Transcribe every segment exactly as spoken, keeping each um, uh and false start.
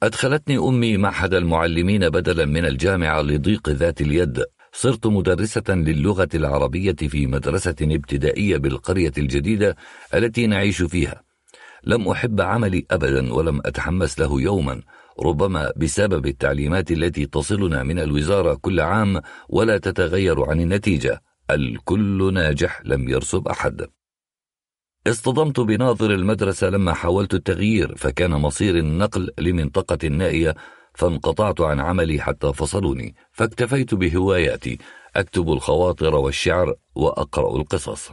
أدخلتني أمي معهد المعلمين بدلا من الجامعة لضيق ذات اليد. صرت مدرسة للغة العربية في مدرسة ابتدائية بالقرية الجديدة التي نعيش فيها. لم أحب عملي أبدا ولم أتحمس له يوما، ربما بسبب التعليمات التي تصلنا من الوزارة كل عام ولا تتغير عن النتيجة: الكل ناجح لم يرسب أحد. اصطدمت بناظر المدرسة لما حاولت التغيير، فكان مصير النقل لمنطقة نائية، فانقطعت عن عملي حتى فصلوني، فاكتفيت بهواياتي: أكتب الخواطر والشعر وأقرأ القصص.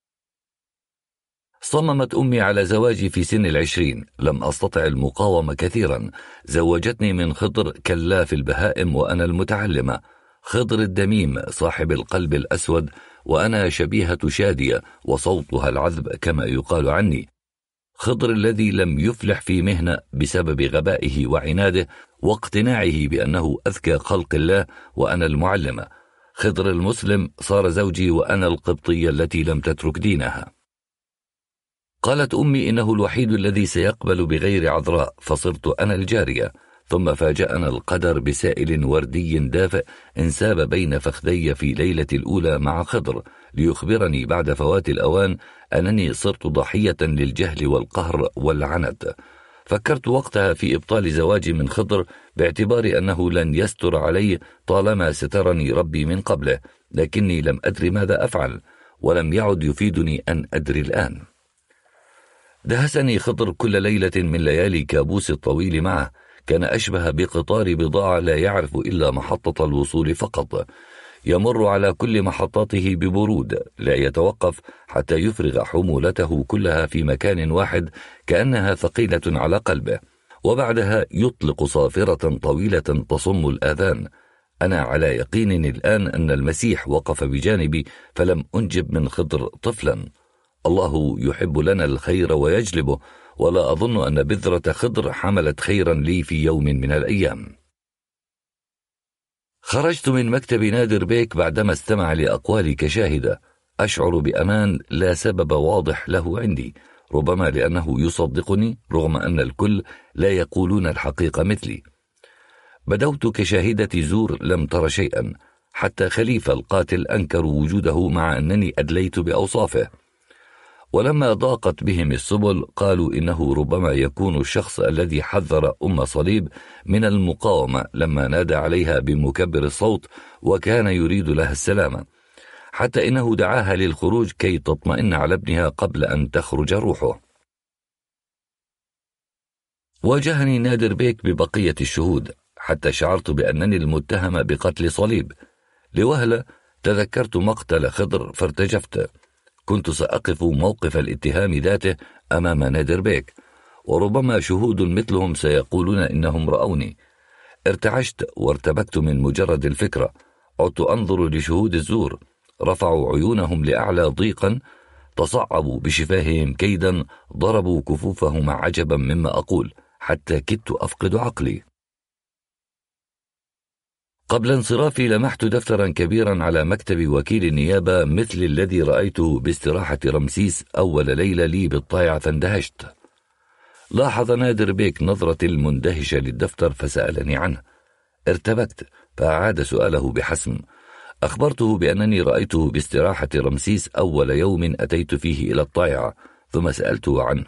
صممت أمي على زواجي في سن العشرين، لم أستطع المقاومة كثيرا. زوجتني من خضر كلاف البهائم وأنا المتعلمة، خضر الدميم صاحب القلب الأسود، وأنا شبيهة شادية وصوتها العذب كما يقال عني. خضر الذي لم يفلح في مهنة بسبب غبائه وعناده واقتناعه بأنه أذكى خلق الله، وأنا المعلمة. خضر المسلم صار زوجي وأنا القبطية التي لم تترك دينها. قالت أمي إنه الوحيد الذي سيقبل بغير عذراء، فصرت أنا الجارية. ثم فاجأنا القدر بسائل وردي دافئ انساب بين فخذي في ليلة الأولى مع خضر، ليخبرني بعد فوات الأوان أنني صرت ضحية للجهل والقهر والعنت. فكرت وقتها في إبطال زواجي من خضر باعتبار أنه لن يستر علي طالما سترني ربي من قبله، لكني لم أدري ماذا أفعل، ولم يعد يفيدني أن أدري الآن. دهسني خضر كل ليلة من ليالي كابوس الطويل معه، كان أشبه بقطار بضاعة لا يعرف إلا محطة الوصول فقط، يمر على كل محطاته ببرود، لا يتوقف حتى يفرغ حمولته كلها في مكان واحد كأنها ثقيلة على قلبه، وبعدها يطلق صافرة طويلة تصم الآذان. أنا على يقين الآن أن المسيح وقف بجانبي، فلم أنجب من خضر طفلا. الله يحب لنا الخير ويجلبه، ولا أظن أن بذرة خضر حملت خيرا لي في يوم من الأيام. خرجت من مكتب نادر بيك بعدما استمع لأقوالي كشاهدة، أشعر بأمان لا سبب واضح له عندي، ربما لأنه يصدقني رغم أن الكل لا يقولون الحقيقة مثلي. بدوت كشاهدة زور لم تر شيئا، حتى خليفة القاتل أنكروا وجوده مع أنني أدليت بأوصافه. ولما ضاقت بهم السبل قالوا إنه ربما يكون الشخص الذي حذر أم صليب من المقاومة لما نادى عليها بمكبر الصوت وكان يريد لها السلامة، حتى إنه دعاها للخروج كي تطمئن على ابنها قبل أن تخرج روحه. واجهني نادر بيك ببقية الشهود، حتى شعرت بأنني المتهم بقتل صليب. لوهلة تذكرت مقتل خضر فارتجفت، كنت سأقف موقف الاتهام ذاته أمام نادر بيك، وربما شهود مثلهم سيقولون إنهم رأوني. ارتعشت وارتبكت من مجرد الفكرة، عدت أنظر لشهود الزور، رفعوا عيونهم لأعلى ضيقا، تصعبوا بشفاههم كيدا، ضربوا كفوفهم عجبا مما أقول، حتى كدت أفقد عقلي. قبل انصرافي لمحت دفترا كبيرا على مكتب وكيل النيابة مثل الذي رأيته باستراحة رمسيس أول ليلة لي بالطائع، فاندهشت. لاحظ نادر بيك نظرة المندهشة للدفتر فسألني عنه. ارتبكت فأعاد سؤاله بحسم. أخبرته بأنني رأيته باستراحة رمسيس أول يوم أتيت فيه إلى الطائعة، ثم سألته عنه.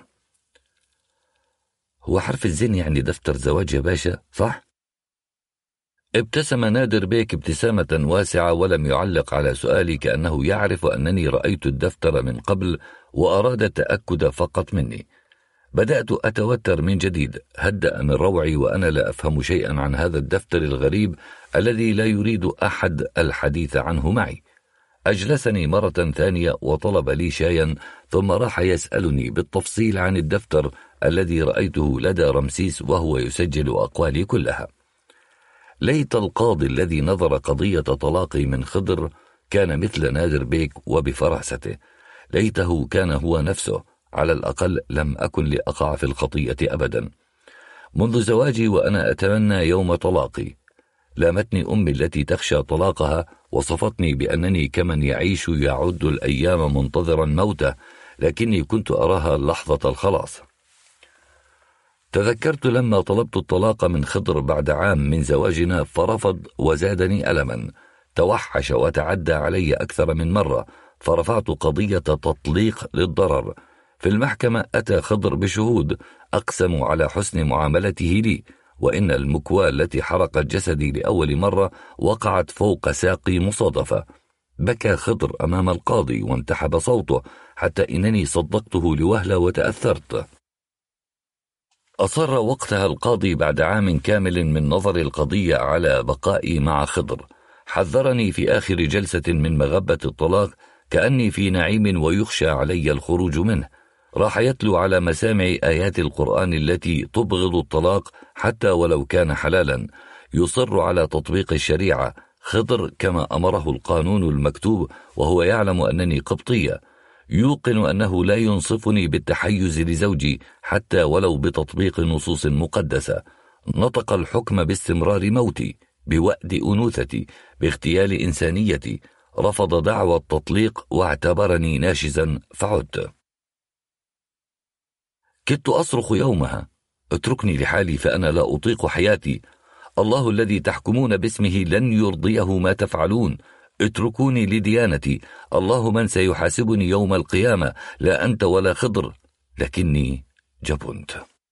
هو حرف الزين يعني دفتر زواج يا باشا، صح؟ ابتسم نادر بيك ابتسامة واسعة ولم يعلق على سؤالي، كأنه يعرف أنني رأيت الدفتر من قبل وأراد التأكد فقط مني. بدأت أتوتر من جديد، هدأ من روعي وأنا لا أفهم شيئا عن هذا الدفتر الغريب الذي لا يريد أحد الحديث عنه معي. أجلسني مرة ثانية وطلب لي شايا، ثم راح يسألني بالتفصيل عن الدفتر الذي رأيته لدى رمسيس وهو يسجل أقوالي كلها. ليت القاضي الذي نظر قضية طلاقي من خضر كان مثل نادر بيك وبفراسته، ليته كان هو نفسه، على الأقل لم أكن لأقع في الخطيئة أبدا. منذ زواجي وأنا أتمنى يوم طلاقي. لامتني أمي التي تخشى طلاقها، وصفتني بأنني كمن يعيش يعد الأيام منتظرا موته، لكني كنت أراها لحظة الخلاص. تذكرت لما طلبت الطلاق من خضر بعد عام من زواجنا فرفض وزادني ألما. توحش وتعدى علي أكثر من مرة، فرفعت قضية تطليق للضرر. في المحكمة أتى خضر بشهود أقسموا على حسن معاملته لي، وإن المكواة التي حرقت جسدي لأول مرة وقعت فوق ساقي مصادفة. بكى خضر أمام القاضي وانتحب صوته حتى إنني صدقته لوهلة وتأثرت. أصر وقتها القاضي بعد عام كامل من نظر القضية على بقائي مع خضر. حذرني في آخر جلسة من مغبة الطلاق كأني في نعيم ويخشى علي الخروج منه. راح يتلو على مسامع آيات القرآن التي تبغض الطلاق حتى ولو كان حلالا. يصر على تطبيق الشريعة خضر كما أمره القانون المكتوب، وهو يعلم أنني قبطية. يوقن أنه لا ينصفني بالتحيز لزوجي حتى ولو بتطبيق نصوص مقدسة. نطق الحكم باستمرار موتي، بوأد أنوثتي، باغتيال إنسانيتي. رفض دعوى التطليق واعتبرني ناشزا فعدت. كدت أصرخ يومها: اتركني لحالي فأنا لا أطيق حياتي. الله الذي تحكمون باسمه لن يرضيه ما تفعلون. اتركوني لديانتي. الله من سيحاسبني يوم القيامة، لا أنت ولا خضر. لكني جبنت.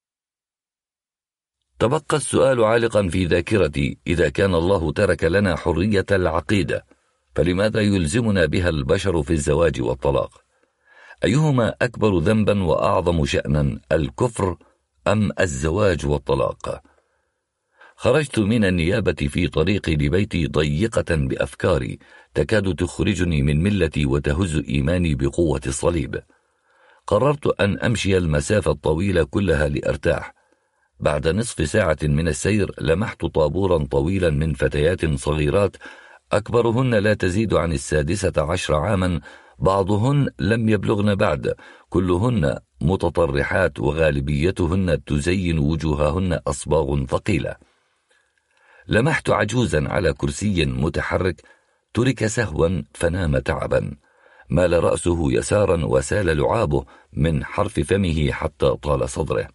تبقى السؤال عالقا في ذاكرتي: إذا كان الله ترك لنا حرية العقيدة، فلماذا يلزمنا بها البشر في الزواج والطلاق؟ أيهما أكبر ذنبا وأعظم شأنا، الكفر أم الزواج والطلاق؟ خرجت من النيابة في طريقي لبيتي ضيقة بأفكاري تكاد تخرجني من ملتي وتهز إيماني بقوة الصليب. قررت أن أمشي المسافة الطويلة كلها لأرتاح. بعد نصف ساعة من السير لمحت طابورا طويلا من فتيات صغيرات، أكبرهن لا تزيد عن السادسة عشر عاما، بعضهن لم يبلغن بعد، كلهن متطرحات وغالبيتهن تزين وجوههن أصباغ ثقيلة. لمحت عجوزا على كرسي متحرك ترك سهوا فنام تعبا، مال رأسه يسارا وسال لعابه من حرف فمه حتى طال صدره.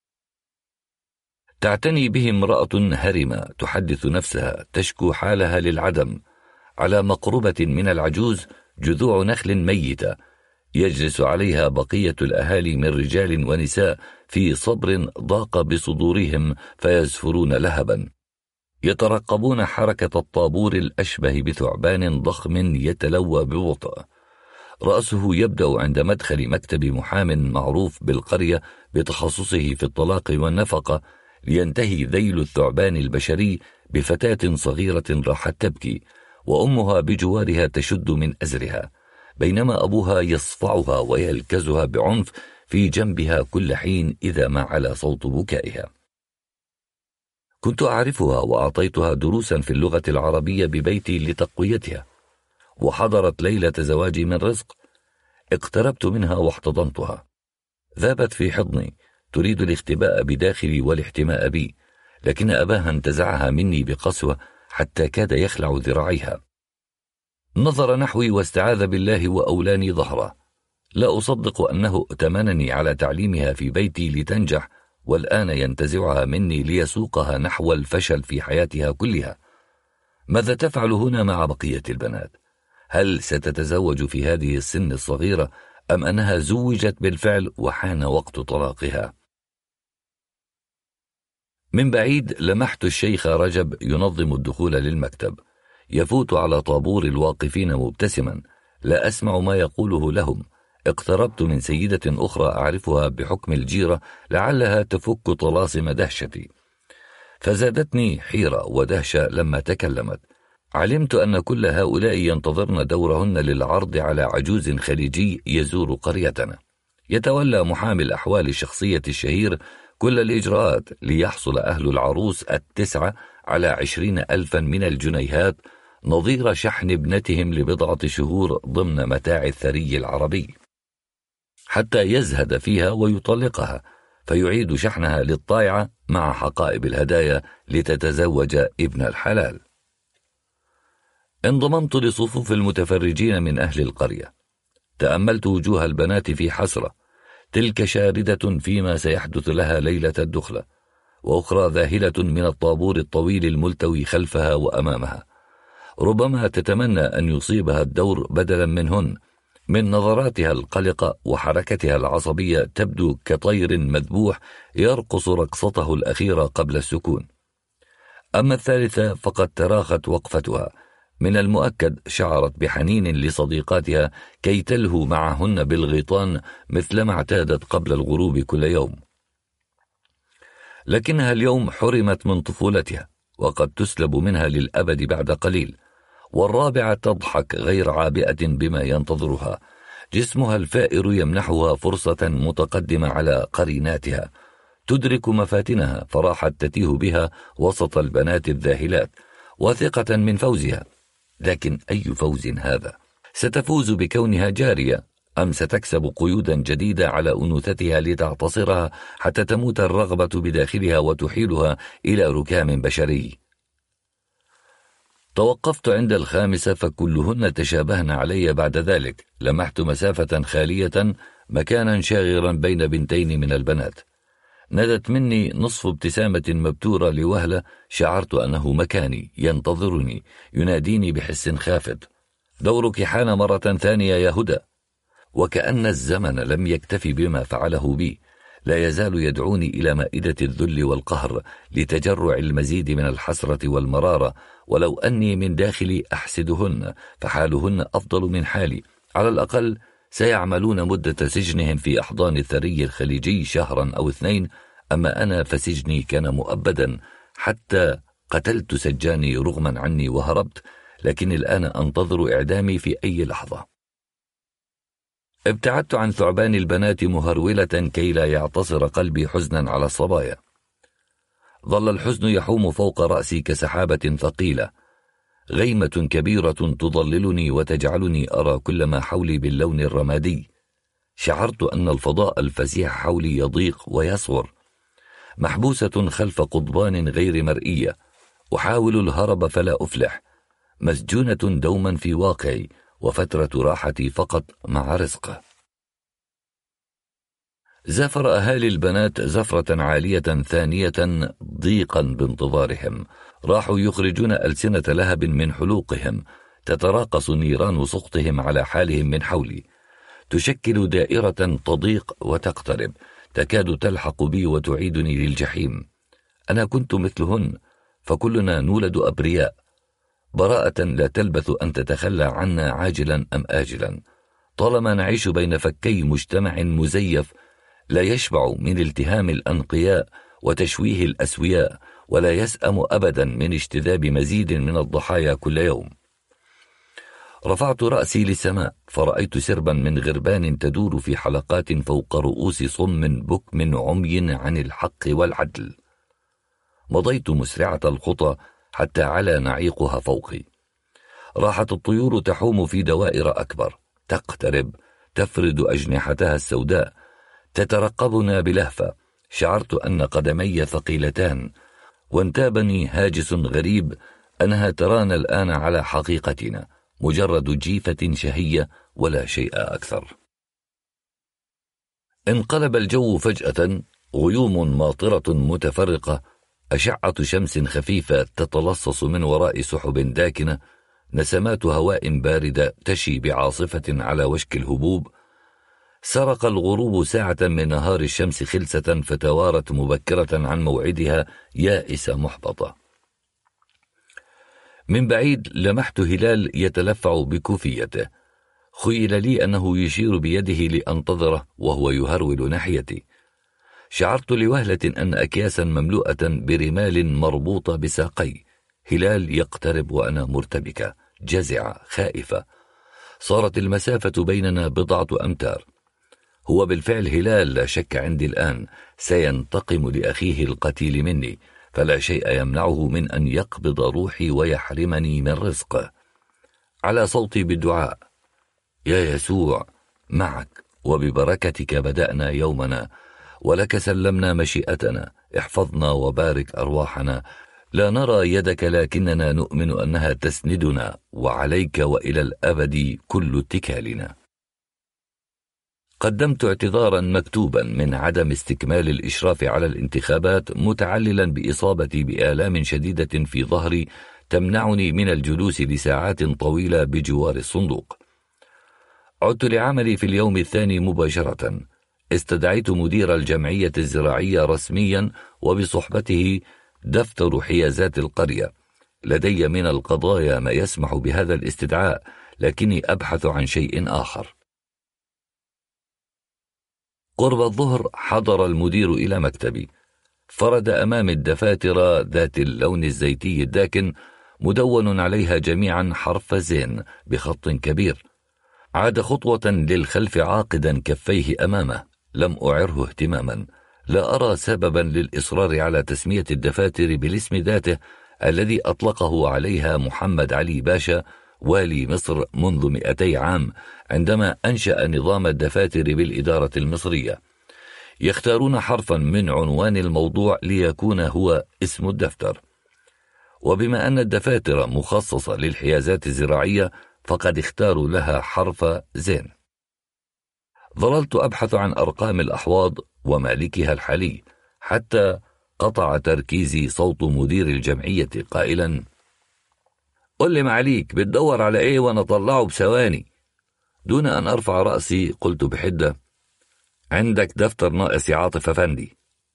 تعتني به امرأة هرمة تحدث نفسها، تشكو حالها للعدم. على مقربة من العجوز جذوع نخل ميتة، يجلس عليها بقية الأهالي من رجال ونساء في صبر ضاق بصدورهم فيزفرون لهبا. يترقبون حركة الطابور الأشبه بثعبان ضخم يتلوى ببطء. رأسه يبدأ عند مدخل مكتب محام معروف بالقرية بتخصصه في الطلاق والنفقة، لينتهي ذيل الثعبان البشري بفتاة صغيرة راحت تبكي، وأمها بجوارها تشد من أزرها، بينما أبوها يصفعها ويلكزها بعنف في جنبها كل حين إذا ما علا صوت بكائها. كنت أعرفها وأعطيتها دروسا في اللغة العربية ببيتي لتقويتها، وحضرت ليلة زواجي من رزق. اقتربت منها واحتضنتها، ذابت في حضني تريد الاختباء بداخلي والاحتماء بي، لكن أباها انتزعها مني بقسوة حتى كاد يخلع ذراعيها. نظر نحوي واستعاذ بالله وأولاني ظهره. لا أصدق أنه ائتمنني على تعليمها في بيتي لتنجح، والآن ينتزعها مني ليسوقها نحو الفشل في حياتها كلها. ماذا تفعل هنا مع بقية البنات؟ هل ستتزوج في هذه السن الصغيرة أم أنها زوجت بالفعل وحان وقت طلاقها؟ من بعيد لمحت الشيخ رجب ينظم الدخول للمكتب، يفوت على طابور الواقفين مبتسما، لا أسمع ما يقوله لهم. اقتربت من سيدة أخرى أعرفها بحكم الجيرة لعلها تفك طلاسم دهشتي، فزادتني حيرة ودهشة لما تكلمت. علمت أن كل هؤلاء ينتظرن دورهن للعرض على عجوز خليجي يزور قريتنا، يتولى محامي الأحوال الشخصية الشهير كل الإجراءات ليحصل أهل العروس التسعة على عشرين ألفا من الجنيهات نظير شحن ابنتهم لبضعة شهور ضمن متاع الثري العربي، حتى يزهد فيها ويطلقها فيعيد شحنها للطائعة مع حقائب الهدايا لتتزوج ابن الحلال. انضممت لصفوف المتفرجين من أهل القرية، تأملت وجوه البنات في حسرة، تلك شاردة فيما سيحدث لها ليلة الدخلة، وأخرى ذاهلة من الطابور الطويل الملتوي خلفها وأمامها. ربما تتمنى أن يصيبها الدور بدلا منهن، من نظراتها القلقة وحركتها العصبية تبدو كطير مذبوح يرقص رقصته الأخيرة قبل السكون. أما الثالثة فقد تراخت وقفتها، من المؤكد شعرت بحنين لصديقاتها كي تلهو معهن بالغيطان مثلما اعتادت قبل الغروب كل يوم، لكنها اليوم حرمت من طفولتها وقد تسلب منها للأبد بعد قليل. والرابعة تضحك غير عابئة بما ينتظرها، جسمها الفائر يمنحها فرصة متقدمة على قريناتها، تدرك مفاتنها فراحت تتيه بها وسط البنات الذاهلات واثقة من فوزها. لكن أي فوز هذا؟ ستفوز بكونها جارية أم ستكسب قيودا جديدة على أنوثتها لتعتصرها حتى تموت الرغبة بداخلها وتحيلها إلى ركام بشري؟ توقفت عند الخامسة فكلهن تشابهن علي بعد ذلك. لمحت مسافة خالية، مكانا شاغرا بين بنتين من البنات. ندت مني نصف ابتسامة مبتورة لوهلة، شعرت أنه مكاني ينتظرني يناديني بحس خافت: دورك حان مرة ثانية يا هدى. وكأن الزمن لم يكتفي بما فعله بي، لا يزال يدعوني إلى مائدة الذل والقهر لتجرع المزيد من الحسرة والمرارة. ولو أني من داخلي أحسدهن فحالهن أفضل من حالي، على الأقل سيعملون مدة سجنهم في أحضان الثري الخليجي شهرا أو اثنين، أما أنا فسجني كان مؤبدا، حتى قتلت سجاني رغما عني وهربت، لكن الآن أنتظر إعدامي في أي لحظة. ابتعدت عن ثعبان البنات مهرولة كي لا يعتصر قلبي حزنا على الصبايا. ظل الحزن يحوم فوق رأسي كسحابة ثقيلة، غيمة كبيرة تضللني وتجعلني أرى كل ما حولي باللون الرمادي. شعرت أن الفضاء الفسيح حولي يضيق ويصغر، محبوسة خلف قضبان غير مرئية، أحاول الهرب فلا أفلح، مسجونة دوما في واقعي، وفترة راحتي فقط مع رزقه. زفر أهالي البنات زفرة عالية ثانية ضيقا بانتظارهم، راحوا يخرجون ألسنة لهب من حلوقهم، تتراقص نيران سقطهم على حالهم من حولي، تشكل دائرة تضيق وتقترب، تكاد تلحق بي وتعيدني للجحيم. أنا كنت مثلهن، فكلنا نولد أبرياء، براءة لا تلبث أن تتخلى عنا عاجلا أم آجلا، طالما نعيش بين فكي مجتمع مزيف لا يشبع من التهام الأنقياء وتشويه الأسوياء، ولا يسأم أبدا من اجتذاب مزيد من الضحايا كل يوم. رفعت رأسي للسماء فرأيت سربا من غربان تدور في حلقات فوق رؤوس صم بكم عمي عن الحق والعدل. مضيت مسرعة الخطى حتى علا نعيقها فوقي. راحت الطيور تحوم في دوائر أكبر، تقترب، تفرد أجنحتها السوداء، تترقبنا بلهفة. شعرت أن قدمي ثقيلتان، وانتابني هاجس غريب أنها ترانا الآن على حقيقتنا، مجرد جيفة شهية ولا شيء أكثر. انقلب الجو فجأة، غيوم ماطرة متفرقة، أشعة شمس خفيفة تتلصص من وراء سحب داكنة، نسمات هواء باردة تشي بعاصفة على وشك الهبوب. سرق الغروب ساعة من نهار الشمس خلسة، فتوارت مبكرة عن موعدها يائسة محبطة. من بعيد لمحت هلال يتلفع بكوفيته، خيل لي أنه يشير بيده لأنتظره وهو يهرول ناحيتي. شعرت لوهلة أن أكياسا مملوءة برمال مربوطة بساقي. هلال يقترب وأنا مرتبكة، جزعة، خائفة. صارت المسافة بيننا بضعة أمتار. هو بالفعل هلال، لا شك عندي الآن، سينتقم لأخيه القتيل مني، فلا شيء يمنعه من أن يقبض روحي ويحرمني من رزقه. على صوتي بالدعاء: يا يسوع، معك وببركتك بدأنا يومنا، ولك سلمنا مشيئتنا، احفظنا وبارك أرواحنا، لا نرى يدك لكننا نؤمن أنها تسندنا، وعليك وإلى الأبد كل اتكالنا. قدمت اعتذارا مكتوبا من عدم استكمال الإشراف على الانتخابات، متعللا بإصابتي بآلام شديدة في ظهري تمنعني من الجلوس لساعات طويلة بجوار الصندوق. عدت لعملي في اليوم الثاني مباشرة. استدعيت مدير الجمعية الزراعية رسميا وبصحبته دفتر حيازات القرية. لدي من القضايا ما يسمح بهذا الاستدعاء، لكني أبحث عن شيء آخر. قرب الظهر حضر المدير إلى مكتبي. فرد أمام الدفاتر ذات اللون الزيتي الداكن مدون عليها جميعا حرف زين بخط كبير. عاد خطوة للخلف عاقدا كفيه أمامه. لم أعره اهتماما. لا أرى سببا للإصرار على تسمية الدفاتر بالاسم ذاته الذي أطلقه عليها محمد علي باشا والي مصر منذ مئتي عام عندما أنشأ نظام الدفاتر بالإدارة المصرية. يختارون حرفا من عنوان الموضوع ليكون هو اسم الدفتر، وبما أن الدفاتر مخصصة للحيازات الزراعية فقد اختاروا لها حرف زين. ظللت أبحث عن أرقام الأحواض ومالكها الحالي حتى قطع تركيزي صوت مدير الجمعية قائلا: قل لي معليك بتدور على ايه وانا طلعه بثواني. دون ان ارفع رأسي قلت بحدة: عندك دفتر ناقص يا عاطف افندي.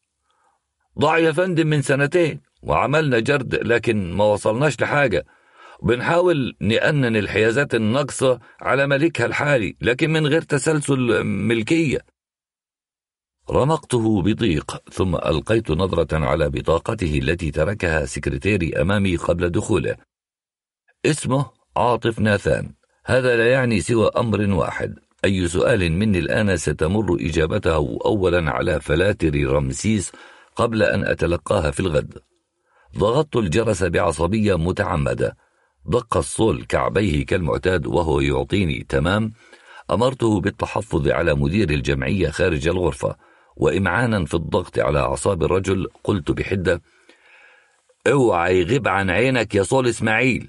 ضاع يا فندم من سنتين وعملنا جرد لكن ما وصلناش لحاجة، بنحاول نأنن الحيازات الناقصة على ملكها الحالي لكن من غير تسلسل ملكية. رمقته بضيق ثم ألقيت نظرة على بطاقته التي تركها سكرتيري أمامي قبل دخوله. اسمه عاطف ناثان. هذا لا يعني سوى أمر واحد: أي سؤال مني الآن ستمر إجابته أولا على فلاتر رمسيس قبل أن أتلقاها في الغد. ضغطت الجرس بعصبية متعمدة. دق الصول كعبيه كالمعتاد وهو يعطيني تمام. أمرته بالتحفظ على مدير الجمعية خارج الغرفة، وإمعانا في الضغط على أعصاب الرجل قلت بحدة: اوعى يغيب عن عينك يا صول إسماعيل.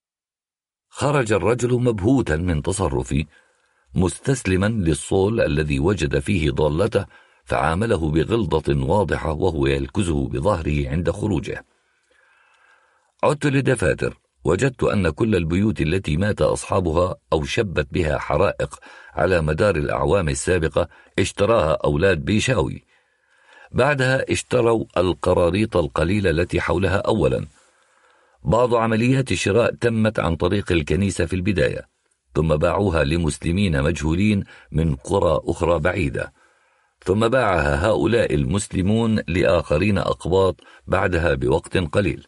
خرج الرجل مبهوتا من تصرفي، مستسلما للصول الذي وجد فيه ضالته، فعامله بغلظة واضحة وهو يلكزه بظهره عند خروجه. عدت للدفاتر. وجدت أن كل البيوت التي مات أصحابها أو شبت بها حرائق على مدار الأعوام السابقة اشتراها أولاد بيشاوي. بعدها اشتروا القراريط القليلة التي حولها أولا. بعض عمليات الشراء تمت عن طريق الكنيسة في البداية، ثم باعوها لمسلمين مجهولين من قرى أخرى بعيدة، ثم باعها هؤلاء المسلمون لآخرين أقباط بعدها بوقت قليل،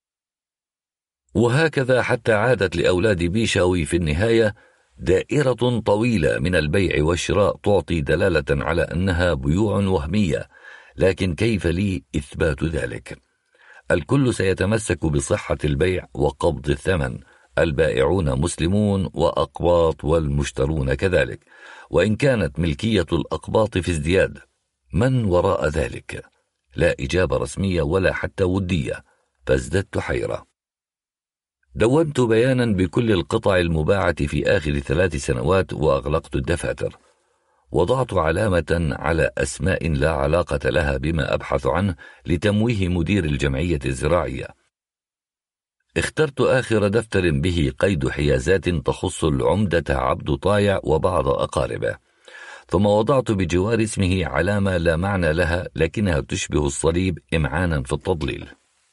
وهكذا حتى عادت لأولاد بيشاوي في النهاية دائرة طويلة من البيع والشراء تعطي دلالة على أنها بيوع وهمية. لكن كيف لي إثبات ذلك؟ الكل سيتمسك بصحة البيع وقبض الثمن. البائعون مسلمون وأقباط والمشترون كذلك، وإن كانت ملكية الأقباط في ازدياد. من وراء ذلك؟ لا إجابة رسمية ولا حتى ودية، فازددت حيرة. دونت بيانا بكل القطع المباعة في آخر ثلاث سنوات وأغلقت الدفاتر. وضعت علامة على أسماء لا علاقة لها بما أبحث عنه لتمويه مدير الجمعية الزراعية. اخترت آخر دفتر به قيد حيازات تخص العمدة عبد طايع وبعض أقاربه، ثم وضعت بجوار اسمه علامة لا معنى لها لكنها تشبه الصليب إمعانا في التضليل.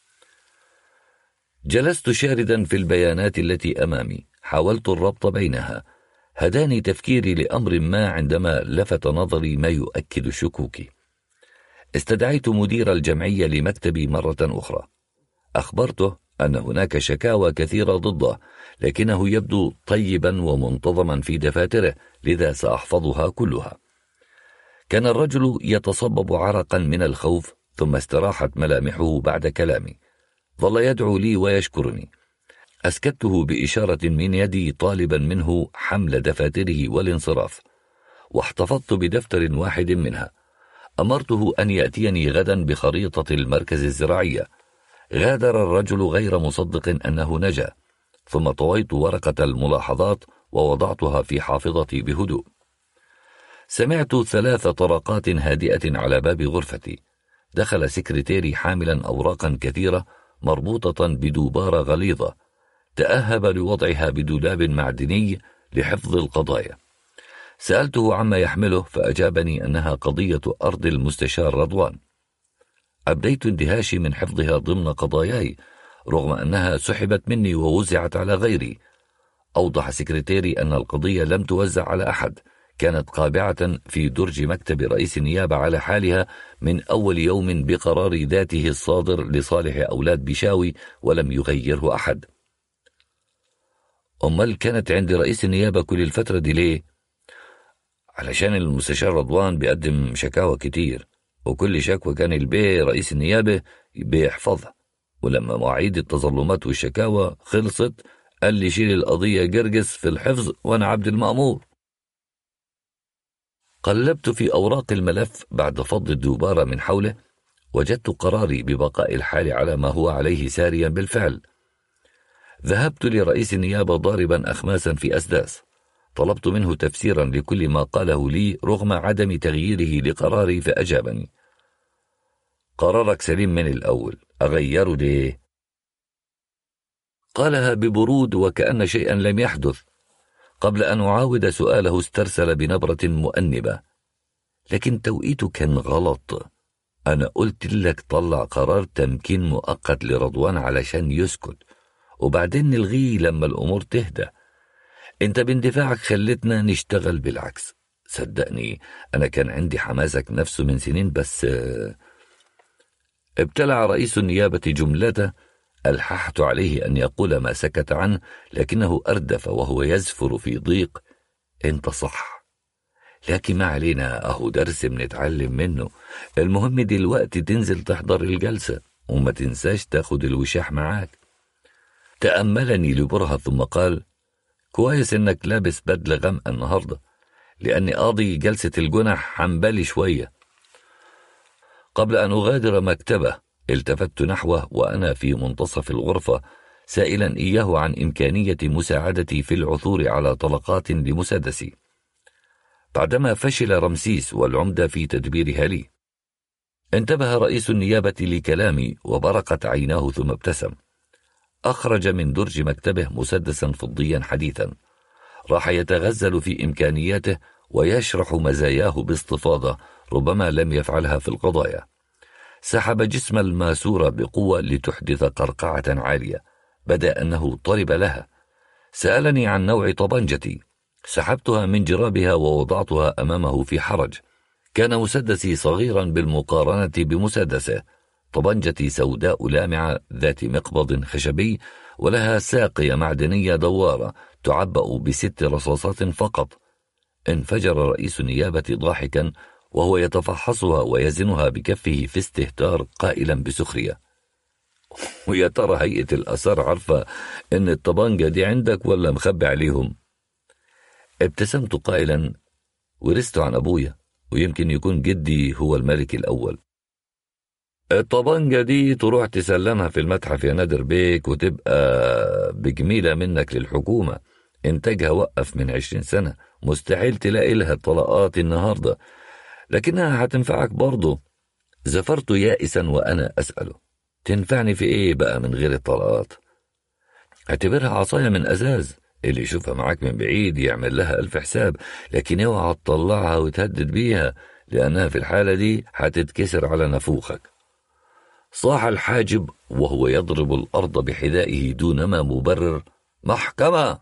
جلست شاردا في البيانات التي أمامي، حاولت الربط بينها. هداني تفكيري لأمر ما عندما لفت نظري ما يؤكد شكوكي. استدعيت مدير الجمعية لمكتبي مرة أخرى. أخبرته أن هناك شكاوى كثيرة ضده، لكنه يبدو طيبا ومنتظما في دفاتره، لذا سأحفظها كلها. كان الرجل يتصبب عرقا من الخوف، ثم استراحت ملامحه بعد كلامي. ظل يدعو لي ويشكرني. أسكته بإشارة من يدي طالبا منه حمل دفاتره والانصراف، واحتفظت بدفتر واحد منها. أمرته أن يأتيني غدا بخريطة المركز الزراعية. غادر الرجل غير مصدق أنه نجا، ثم طويت ورقة الملاحظات ووضعتها في حافظتي بهدوء. سمعت ثلاث طرقات هادئة على باب غرفتي. دخل سكرتيري حاملا أوراقا كثيرة مربوطة بدوبارة غليظة، تأهب لوضعها بدولاب معدني لحفظ القضايا. سألته عما يحمله فأجابني أنها قضية أرض المستشار رضوان. أبديت اندهاشي من حفظها ضمن قضاياي رغم أنها سحبت مني ووزعت على غيري. أوضح سكرتيري أن القضية لم توزع على أحد، كانت قابعة في درج مكتب رئيس النيابة على حالها من أول يوم بقرار ذاته الصادر لصالح أولاد بيشاوي ولم يغيره أحد. أمال كانت عند رئيس النيابة كل الفترة دي ليه؟ علشان المستشار رضوان بيقدم شكاوى كتير، وكل شكوى كان البيه رئيس النيابة بيحفظها، ولما مواعيد التظلمات والشكاوى خلصت قال لي شيل القضية جرجس في الحفظ وأنا عبد المأمور. قلبت في أوراق الملف بعد فض الدوبارة من حوله، وجدت قراري ببقاء الحال على ما هو عليه ساريا بالفعل. ذهبت لرئيس النيابة ضاربا أخماسا في أسداس، طلبت منه تفسيرا لكل ما قاله لي رغم عدم تغييره لقراري، فأجابني: قرارك سليم من الأول، أغيره ليه؟ قالها ببرود وكأن شيئا لم يحدث. قبل أن أعاود سؤاله استرسل بنبرة مؤنبة: لكن توقيته كان غلط، أنا قلت لك طلع قرار تمكين مؤقت لرضوان علشان يسكت، وبعدين نلغيه لما الأمور تهدى. انت باندفاعك خلتنا نشتغل بالعكس. صدقني أنا كان عندي حماسك نفسه من سنين، بس ابتلع رئيس النيابة جملته ألححت عليه أن يقول ما سكت عنه، لكنه أردف وهو يزفر في ضيق: انت صح، لكن ما علينا، أهو درس بنتعلم منه. المهم دلوقتي تنزل تحضر الجلسة وما تنساش تاخد الوشاح معاك. تأملني لبرهة ثم قال: كويس انك لابس بدلة غامقة النهاردة، لأني قاضي جلسة الجنح حنبلي شوية. قبل أن أغادر مكتبه التفت نحوه وأنا في منتصف الغرفة سائلا إياه عن إمكانية مساعدتي في العثور على طلقات لمسدسي، بعدما فشل رمسيس والعمدة في تدبيرها لي. انتبه رئيس النيابة لكلامي وبرقت عيناه ثم ابتسم. أخرج من درج مكتبه مسدسا فضيا حديثا، راح يتغزل في إمكانياته ويشرح مزاياه باستفاضة ربما لم يفعلها في القضايا. سحب جسم الماسورة بقوة لتحدث قرقعة عالية، بدأ أنه طلب لها. سألني عن نوع طبنجتي، سحبتها من جرابها ووضعتها أمامه في حرج. كان مسدسي صغيرا بالمقارنة بمسدسه، طبنجتي سوداء لامعة ذات مقبض خشبي ولها ساقية معدنية دوارة تعبأ بست رصاصات فقط. انفجر رئيس النيابة ضاحكا وهو يتفحصها ويزنها بكفه في استهتار قائلا بسخرية: ويا ترى هيئة الآثار عارفة إن الطبنجة دي عندك ولا مخبي عليهم؟ ابتسمت قائلا: ورثت عن أبويا، ويمكن يكون جدي هو الملك الأول. الطبنجة دي تروح تسلمها في المتحف يا نادر بيك وتبقى بجميلة منك للحكومة، إنتاجها وقف من عشرين سنة، مستحيل تلاقي لها طلقات النهاردة، لكنها هتنفعك برضه. زفرت يائسا وأنا أسأله: تنفعني في إيه بقى من غير الطلقات؟ اعتبرها عصاية من أزاز، اللي يشوفها معاك من بعيد يعمل لها ألف حساب، لكن اوعى تطلعها وتهدد بيها، لأنها في الحالة دي هتتكسر على نفوخك. صاح الحاجب وهو يضرب الأرض بحذائه دونما مبرر: محكمة!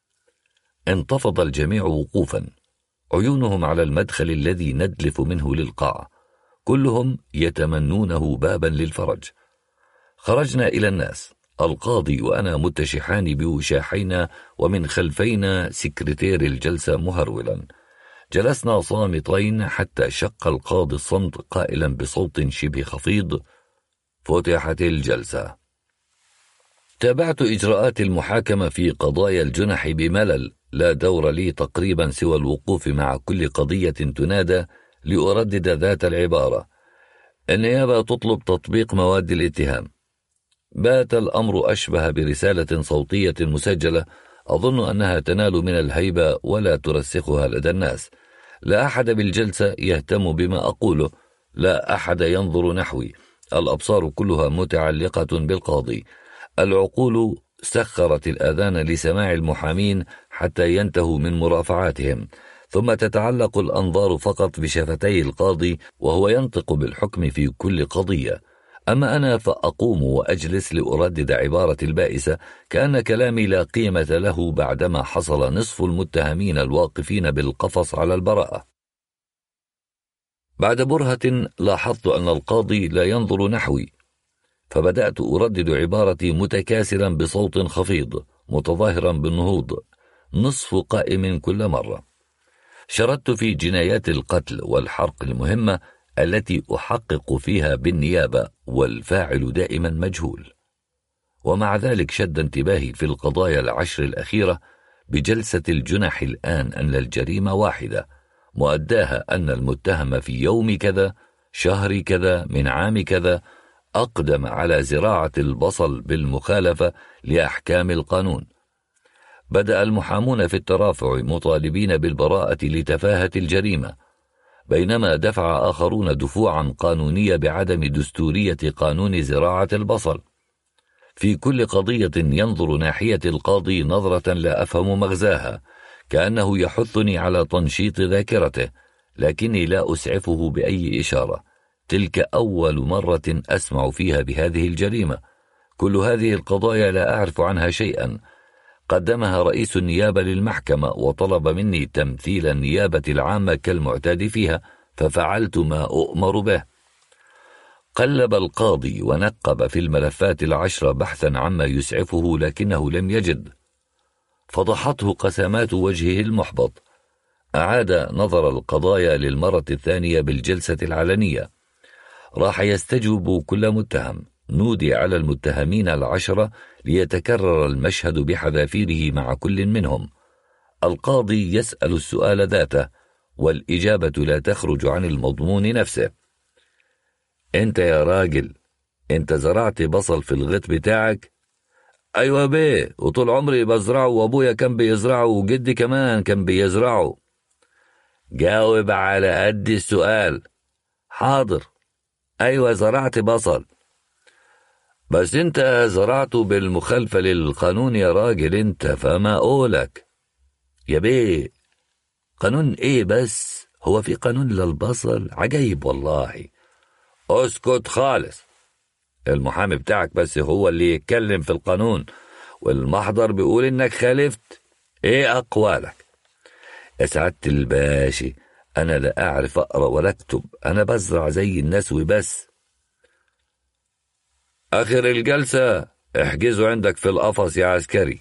انتفض الجميع وقوفا، عيونهم على المدخل الذي ندلف منه للقاعة، كلهم يتمنونه بابا للفرج. خرجنا إلى الناس، القاضي وأنا متشحان بوشاحينا، ومن خلفينا سكرتير الجلسة مهرولا. جلسنا صامتين حتى شق القاضي الصمت قائلا بصوت شبه خفيض: فتحت الجلسة. تابعت إجراءات المحاكمة في قضايا الجنح بملل، لا دور لي تقريبا سوى الوقوف مع كل قضية تنادى لأردد ذات العبارة: النيابة تطلب تطبيق مواد الاتهام. بات الأمر أشبه برسالة صوتية مسجلة، أظن أنها تنال من الهيبة ولا ترسخها لدى الناس، لا أحد بالجلسة يهتم بما أقوله، لا أحد ينظر نحوي، الأبصار كلها متعلقة بالقاضي. العقول سخرت الآذان لسماع المحامين حتى ينتهوا من مرافعاتهم، ثم تتعلق الأنظار فقط بشفتي القاضي وهو ينطق بالحكم في كل قضية. أما أنا فأقوم وأجلس لأردد عبارة البائسة كأن كلامي لا قيمة له بعدما حصل نصف المتهمين الواقفين بالقفص على البراءة. بعد برهة لاحظت أن القاضي لا ينظر نحوي، فبدأت أردد عبارتي متكاسلا بصوت خفيض متظاهرا بالنهوض، نصف قائم كل مرة. شردت في جنايات القتل والحرق المهمة التي أحقق فيها بالنيابة، والفاعل دائما مجهول. ومع ذلك شد انتباهي في القضايا العشر الأخيرة بجلسة الجنح الآن أن الجريمة واحدة، مؤداها أن المتهم في يوم كذا شهر كذا من عام كذا أقدم على زراعة البصل بالمخالفة لأحكام القانون. بدأ المحامون في الترافع مطالبين بالبراءة لتفاهة الجريمة، بينما دفع آخرون دفوعا قانونية بعدم دستورية قانون زراعة البصل. في كل قضية ينظر ناحية القاضي نظرة لا أفهم مغزاها، كأنه يحثني على تنشيط ذاكرته، لكني لا أسعفه بأي إشارة. تلك أول مرة أسمع فيها بهذه الجريمة. كل هذه القضايا لا أعرف عنها شيئا. قدمها رئيس النيابة للمحكمة وطلب مني تمثيل النيابة العامة كالمعتاد فيها، ففعلت ما أؤمر به. قلب القاضي ونقب في الملفات العشرة بحثا عما يسعفه، لكنه لم يجد. فضحته قسمات وجهه المحبط. أعاد نظر القضايا للمرة الثانية بالجلسة العلنية. راح يستجوب كل متهم. نودي على المتهمين العشرة ليتكرر المشهد بحذافيره مع كل منهم. القاضي يسأل السؤال ذاته، والإجابة لا تخرج عن المضمون نفسه. انت يا راجل، انت زرعت بصل في الغيط بتاعك؟ ايوه بيه، وطول عمري بزرعه، وابويا كان بيزرعه، وجدي كمان كان بيزرعه. جاوب على قد السؤال. حاضر. ايوه زرعت بصل. بس انت زرعته بالمخالفة للقانون يا راجل انت، فما اقولك يا بيه. قانون ايه بس؟ هو في قانون للبصل؟ عجيب والله. اسكت خالص. المحامي بتاعك بس هو اللي يتكلم في القانون، والمحضر بيقول انك خالفت. ايه اقوالك؟ يا سعادة الباشا، انا لا اعرف اقرا ولا اكتب، انا بزرع زي الناس وبس. اخر الجلسة احجزوا عندك في القفص يا عسكري.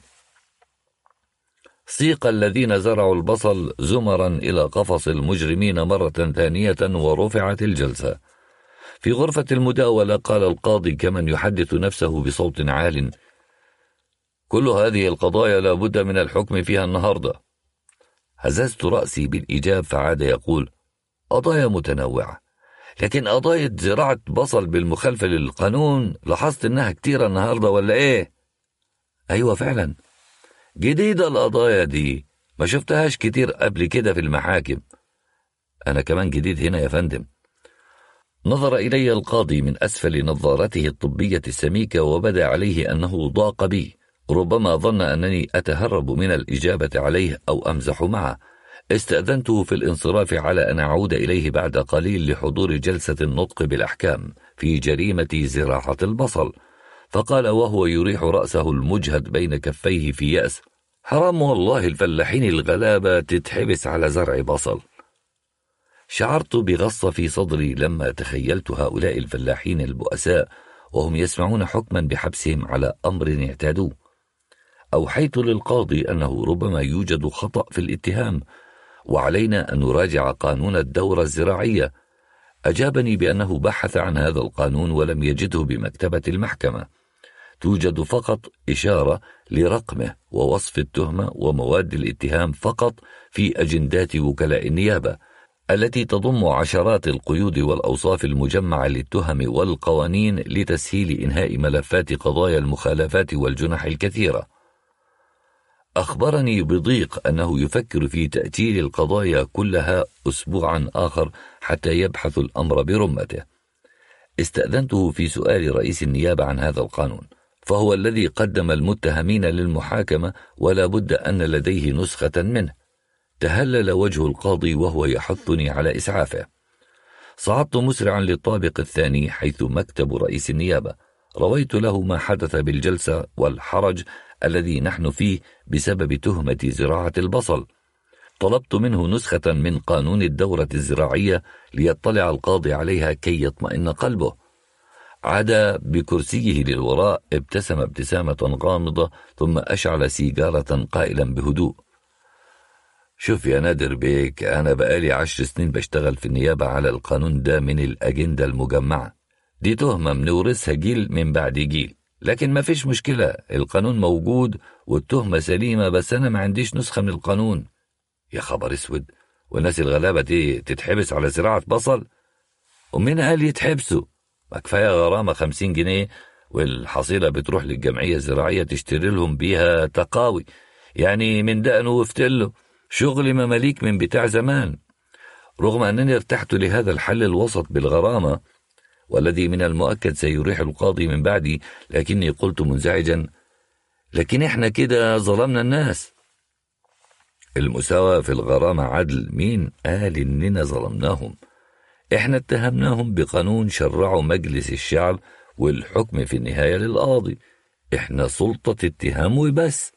سيق الذين زرعوا البصل زمرا إلى قفص المجرمين مرة ثانية، ورفعت الجلسة. في غرفة المداولة قال القاضي كمن يحدث نفسه بصوت عال: كل هذه القضايا لا بد من الحكم فيها النهاردة. هززت رأسي بالإيجاب، فعاد يقول: قضايا متنوعة، لكن قضايا زراعة بصل بالمخالفة للقانون لاحظت إنها كتيرة النهاردة، ولا إيه؟ أيوة فعلا، جديدة القضايا دي، ما شفتهاش كتير قبل كده في المحاكم. أنا كمان جديد هنا يا فندم. نظر إلي القاضي من أسفل نظارته الطبية السميكة، وبدا عليه أنه ضاق بي، ربما ظن أنني أتهرب من الإجابة عليه أو أمزح معه. استأذنته في الانصراف على أن أعود إليه بعد قليل لحضور جلسة النطق بالأحكام في جريمة زراعة البصل، فقال وهو يريح رأسه المجهد بين كفيه في يأس: حرام والله الفلاحين الغلابة تتحبس على زرع بصل. شعرت بغصة في صدري لما تخيلت هؤلاء الفلاحين البؤساء وهم يسمعون حكما بحبسهم على أمر اعتادوه. أوحيت للقاضي أنه ربما يوجد خطأ في الاتهام، وعلينا أن نراجع قانون الدورة الزراعية. أجابني بأنه بحث عن هذا القانون ولم يجده بمكتبة المحكمة، توجد فقط إشارة لرقمه ووصف التهمة ومواد الاتهام فقط في أجندات وكلاء النيابة التي تضم عشرات القيود والأوصاف المجمعة للتهم والقوانين لتسهيل إنهاء ملفات قضايا المخالفات والجنح الكثيرة. أخبرني بضيق أنه يفكر في تأجيل القضايا كلها أسبوعا آخر حتى يبحث الأمر برمته. استأذنته في سؤال رئيس النيابة عن هذا القانون، فهو الذي قدم المتهمين للمحاكمة ولا بد أن لديه نسخة منه. تهلل وجه القاضي وهو يحثني على إسعافه. صعدت مسرعا للطابق الثاني حيث مكتب رئيس النيابة. رويت له ما حدث بالجلسة والحرج الذي نحن فيه بسبب تهمة زراعة البصل. طلبت منه نسخة من قانون الدورة الزراعية ليطلع القاضي عليها كي يطمئن قلبه. عاد بكرسيه للوراء، ابتسم ابتسامة غامضة ثم أشعل سيجارة قائلا بهدوء: شوف يا نادر بيك، أنا بقالي عشر سنين بشتغل في النيابة على القانون ده من الأجندة المجمعة. دي تهمة بنورثها جيل من بعد جيل، لكن ما فيش مشكلة، القانون موجود والتهمة سليمة، بس أنا ما عنديش نسخة من القانون. يا خبر اسود، والناس الغلابة دي تتحبس على زراعة بصل؟ ومين قال يتحبسوا؟ ما كفاية غرامة خمسين جنيه والحصيلة بتروح للجمعية الزراعية تشتري لهم بيها تقاوي، يعني من دقنه وفتله، شغل مماليك من بتاع زمان. رغم أنني ارتحت لهذا الحل الوسط بالغرامة والذي من المؤكد سيريح القاضي من بعدي، لكني قلت منزعجا: لكن احنا كده ظلمنا الناس. المساواة في الغرامة عدل؟ مين قال إننا ظلمناهم؟ احنا اتهمناهم بقانون شرعه مجلس الشعب والحكم في النهاية للقاضي، احنا سلطة اتهام وبس.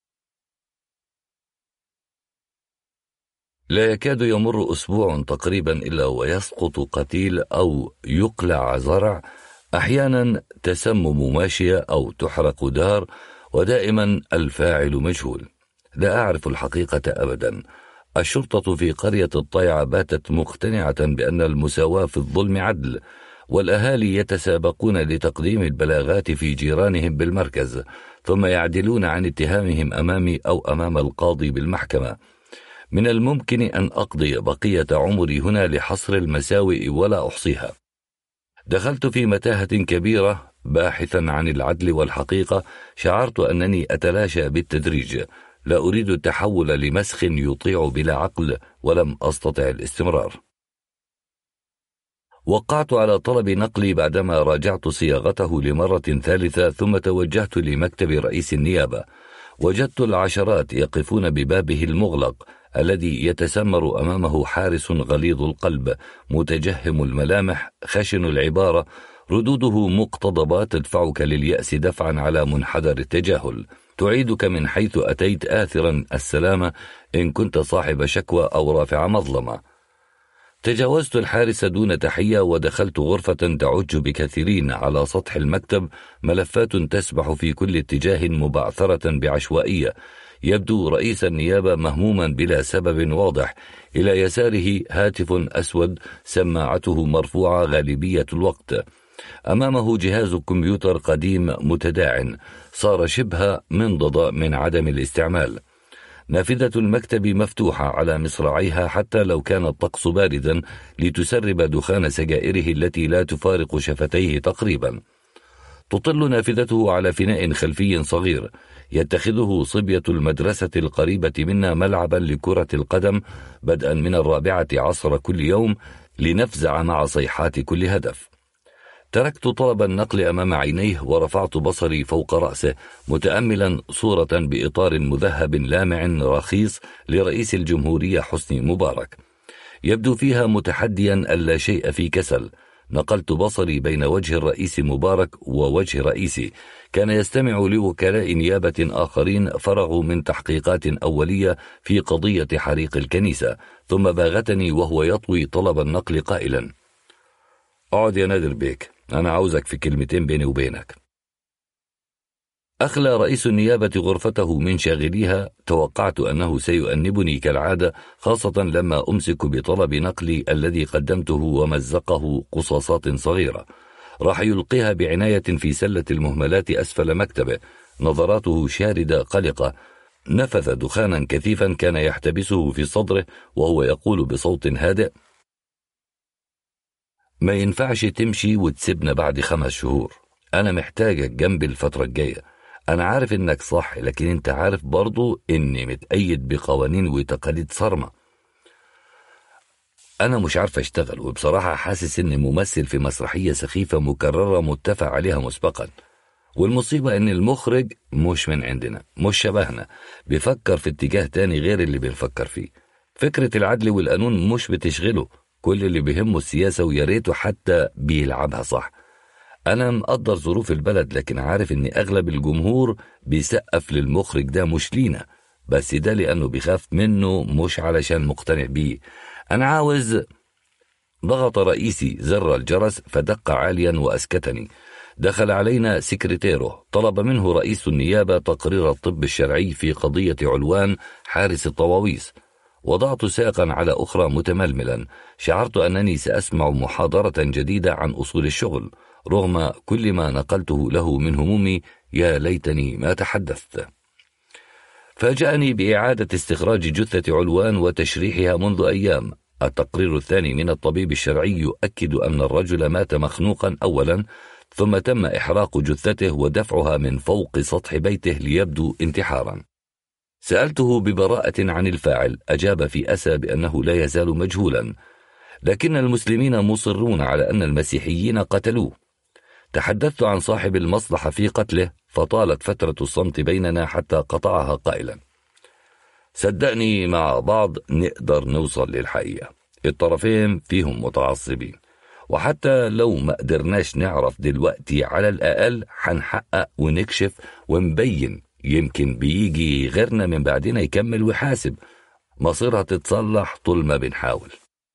لا يكاد يمر أسبوع تقريبا إلا ويسقط قتيل أو يقلع زرع، أحيانا تسمم ماشية أو تحرق دار، ودائما الفاعل مجهول. لا أعرف الحقيقة أبدا. الشرطة في قرية الطيعة باتت مقتنعة بأن المساواة في الظلم عدل، والأهالي يتسابقون لتقديم البلاغات في جيرانهم بالمركز، ثم يعدلون عن اتهامهم أمامي أو أمام القاضي بالمحكمة. من الممكن أن أقضي بقية عمري هنا لحصر المساوئ ولا أحصيها. دخلت في متاهة كبيرة باحثا عن العدل والحقيقة. شعرت أنني أتلاشى بالتدريج. لا أريد التحول لمسخ يطيع بلا عقل، ولم أستطع الاستمرار. وقعت على طلب نقلي بعدما راجعت صياغته لمرة ثالثة، ثم توجهت لمكتب رئيس النيابة. وجدت العشرات يقفون ببابه المغلق الذي يتسمر أمامه حارس غليظ القلب متجهم الملامح خشن العبارة، ردوده مقتضبات تدفعك لليأس دفعا على منحدر التجاهل، تعيدك من حيث أتيت آثرا السلامة إن كنت صاحب شكوى أو رافع مظلمة. تجاوزت الحارس دون تحية ودخلت غرفة تعج بكثيرين. على سطح المكتب ملفات تسبح في كل اتجاه مبعثرة بعشوائية. يبدو رئيس النيابة مهموما بلا سبب واضح. إلى يساره هاتف أسود سماعته مرفوعة غالبية الوقت. أمامه جهاز كمبيوتر قديم متداعٍ صار شبه منضد من عدم الاستعمال. نافذة المكتب مفتوحة على مصراعيها حتى لو كان الطقس باردا لتسرب دخان سجائره التي لا تفارق شفتيه تقريبا. تطل نافذته على فناء خلفي صغير يتخذه صبية المدرسة القريبة منا ملعبا لكرة القدم بدءا من الرابعة عصر كل يوم لنفزع مع صيحات كل هدف. تركت طلب النقل أمام عينيه ورفعت بصري فوق رأسه متأملا صورة بإطار مذهب لامع رخيص لرئيس الجمهورية حسني مبارك، يبدو فيها متحديا ألا شيء في كسل. نقلت بصري بين وجه الرئيس مبارك ووجه رئيسي، كان يستمع لوكلاء نيابة آخرين فرغوا من تحقيقات أولية في قضية حريق الكنيسة، ثم باغتني وهو يطوي طلب النقل قائلا: اقعد يا نادر بيك، أنا عاوزك في كلمتين بيني وبينك. أخلى رئيس النيابة غرفته من شاغليها. توقعت أنه سيؤنبني كالعادة، خاصة لما أمسك بطلب نقلي الذي قدمته ومزقه قصاصات صغيرة. راح يلقيها بعناية في سلة المهملات أسفل مكتبه. نظراته شاردة قلقة. نفث دخانا كثيفا كان يحتبسه في صدره وهو يقول بصوت هادئ: ما ينفعش تمشي وتسيبنا بعد خمس شهور. أنا محتاجك جنبي الفترة الجاية. أنا عارف إنك صح، لكن أنت عارف برضو إني متأيد بقوانين وتقاليد صارمة. أنا مش عارف أشتغل، وبصراحة حاسس إني ممثل في مسرحية سخيفة مكررة متفق عليها مسبقا. والمصيبة إن المخرج مش من عندنا، مش شبهنا، بيفكر في اتجاه تاني غير اللي بنفكر فيه. فكرة العدل والقانون مش بتشغله، كل اللي بيهمه السياسة، وياريته حتى بيلعبها صح. أنا مقدر ظروف البلد، لكن عارف إن أغلب الجمهور بيسقف للمخرج ده مش لينا، بس ده لأنه بيخاف منه مش علشان مقتنع بيه. أنا عاوز. ضغط رئيسي زر الجرس فدق عاليا وأسكتني. دخل علينا سكرتيره، طلب منه رئيس النيابة تقرير الطب الشرعي في قضية علوان حارس الطواويس. وضعت ساقا على أخرى متململا، شعرت أنني سأسمع محاضرة جديدة عن أصول الشغل، رغم كل ما نقلته له من همومي. يا ليتني ما تحدثت. فاجأني بإعادة استخراج جثة علوان وتشريحها منذ أيام. التقرير الثاني من الطبيب الشرعي يؤكد أن الرجل مات مخنوقا أولا، ثم تم إحراق جثته ودفعها من فوق سطح بيته ليبدو انتحارا. سألته ببراءة عن الفاعل، أجاب في أسى بأنه لا يزال مجهولا، لكن المسلمين مصرون على أن المسيحيين قتلوه. تحدثت عن صاحب المصلحة في قتله، فطالت فترة الصمت بيننا حتى قطعها قائلا: صدقني مع بعض نقدر نوصل للحقيقة. الطرفين فيهم متعصبين، وحتى لو ما قدرناش نعرف دلوقتي، على الأقل هنحقق ونكشف ونبين، يمكن بيجي غيرنا من بعدنا يكمل ويحاسب. مصيرها تتصلح طول ما بنحاول.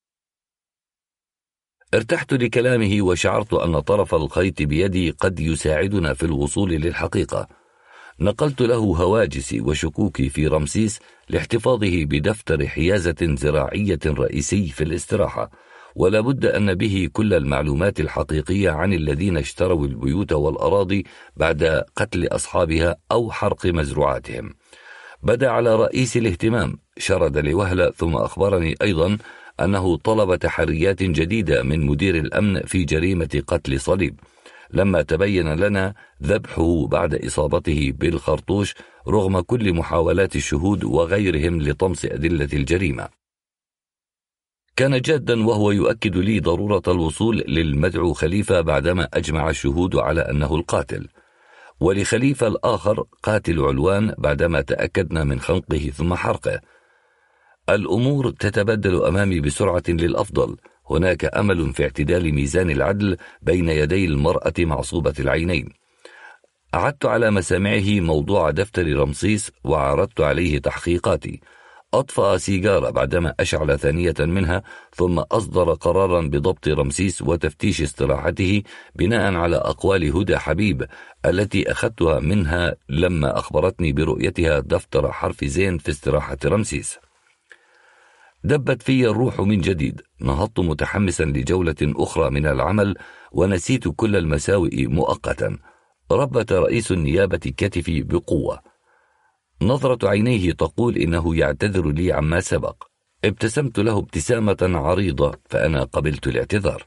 ارتحت لكلامه وشعرت أن طرف الخيط بيدي قد يساعدنا في الوصول للحقيقة. نقلت له هواجسي وشكوكي في رمسيس لاحتفاظه بدفتر حيازة زراعية رئيسي في الاستراحة، ولا بد أن به كل المعلومات الحقيقية عن الذين اشتروا البيوت والأراضي بعد قتل أصحابها أو حرق مزروعاتهم. بدأ على رئيس الاهتمام، شرد لوهلة، ثم أخبرني أيضا أنه طلب تحريات جديدة من مدير الأمن في جريمة قتل صليب، لما تبين لنا ذبحه بعد إصابته بالخرطوش رغم كل محاولات الشهود وغيرهم لطمس أدلة الجريمة. كان جادا وهو يؤكد لي ضرورة الوصول للمدعو خليفة بعدما أجمع الشهود على أنه القاتل، ولخليفة الآخر قاتل علوان بعدما تأكدنا من خنقه ثم حرقه. الأمور تتبدل أمامي بسرعة للأفضل. هناك أمل في اعتدال ميزان العدل بين يدي المرأة معصوبة العينين. أعدت على مسامعه موضوع دفتر رمسيس وعرضت عليه تحقيقاتي. أطفأ سيجارة بعدما أشعل ثانية منها، ثم أصدر قرارا بضبط رمسيس وتفتيش استراحته بناء على أقوال هدى حبيب التي أخذتها منها لما أخبرتني برؤيتها دفتر حرف زين في استراحة رمسيس. دبت في الروح من جديد. نهضت متحمسا لجولة أخرى من العمل، ونسيت كل المساوئ مؤقتا. ربت رئيس النيابة كتفي بقوة. نظرة عينيه تقول إنه يعتذر لي عما سبق. ابتسمت له ابتسامة عريضة، فأنا قبلت الاعتذار.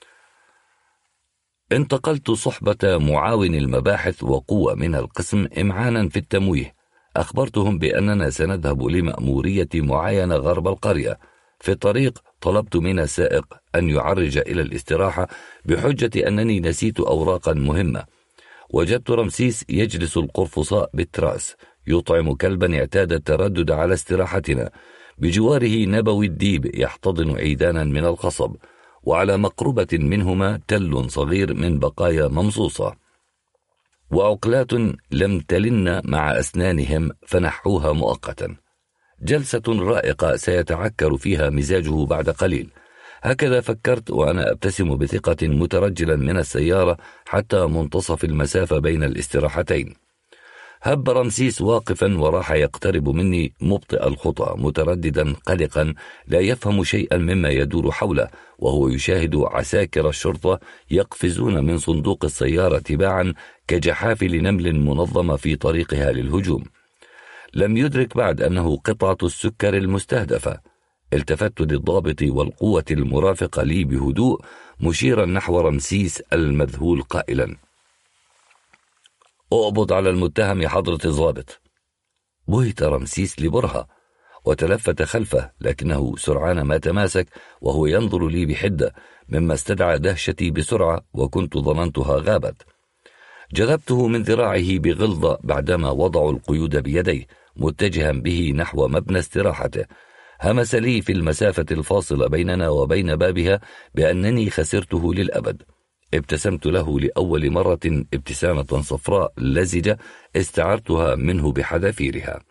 انتقلت صحبة معاون المباحث وقوة من القسم إمعانا في التمويه. أخبرتهم بأننا سنذهب لمأمورية معاينة غرب القرية. في الطريق طلبت من السائق أن يعرج إلى الاستراحة بحجة أنني نسيت أوراقا مهمة. وجدت رمسيس يجلس القرفصاء بالتراس يطعم كلبا اعتاد التردد على استراحتنا. بجواره نبوي الديب يحتضن عيدانا من القصب، وعلى مقربة منهما تل صغير من بقايا ممصوصة، وعقلات لم تلن مع أسنانهم فنحوها مؤقتا. جلسة رائقة سيتعكر فيها مزاجه بعد قليل. هكذا فكرت وأنا أبتسم بثقة مترجلا من السيارة حتى منتصف المسافة بين الاستراحتين. هب رمسيس واقفا وراح يقترب مني مبطئ الخطى، مترددا قلقا لا يفهم شيئا مما يدور حوله، وهو يشاهد عساكر الشرطة يقفزون من صندوق السيارة تباعا كجحافل نمل منظمة في طريقها للهجوم. لم يدرك بعد أنه قطعة السكر المستهدفة. التفت للضابط والقوة المرافقة لي بهدوء، مشيرا نحو رمسيس المذهول قائلا: اقبض على المتهم يا حضرة الضابط. بهت رمسيس لبرهة وتلفت خلفه، لكنه سرعان ما تماسك وهو ينظر لي بحدة، مما استدعى دهشتي بسرعة وكنت ظننتها غابت. جذبته من ذراعه بغلظة بعدما وضعوا القيود بيديه، متجها به نحو مبنى استراحته. همس لي في المسافة الفاصلة بيننا وبين بابها بأنني خسرته للأبد. ابتسمت له لأول مرة ابتسامة صفراء لزجة استعرتها منه بحذافيرها.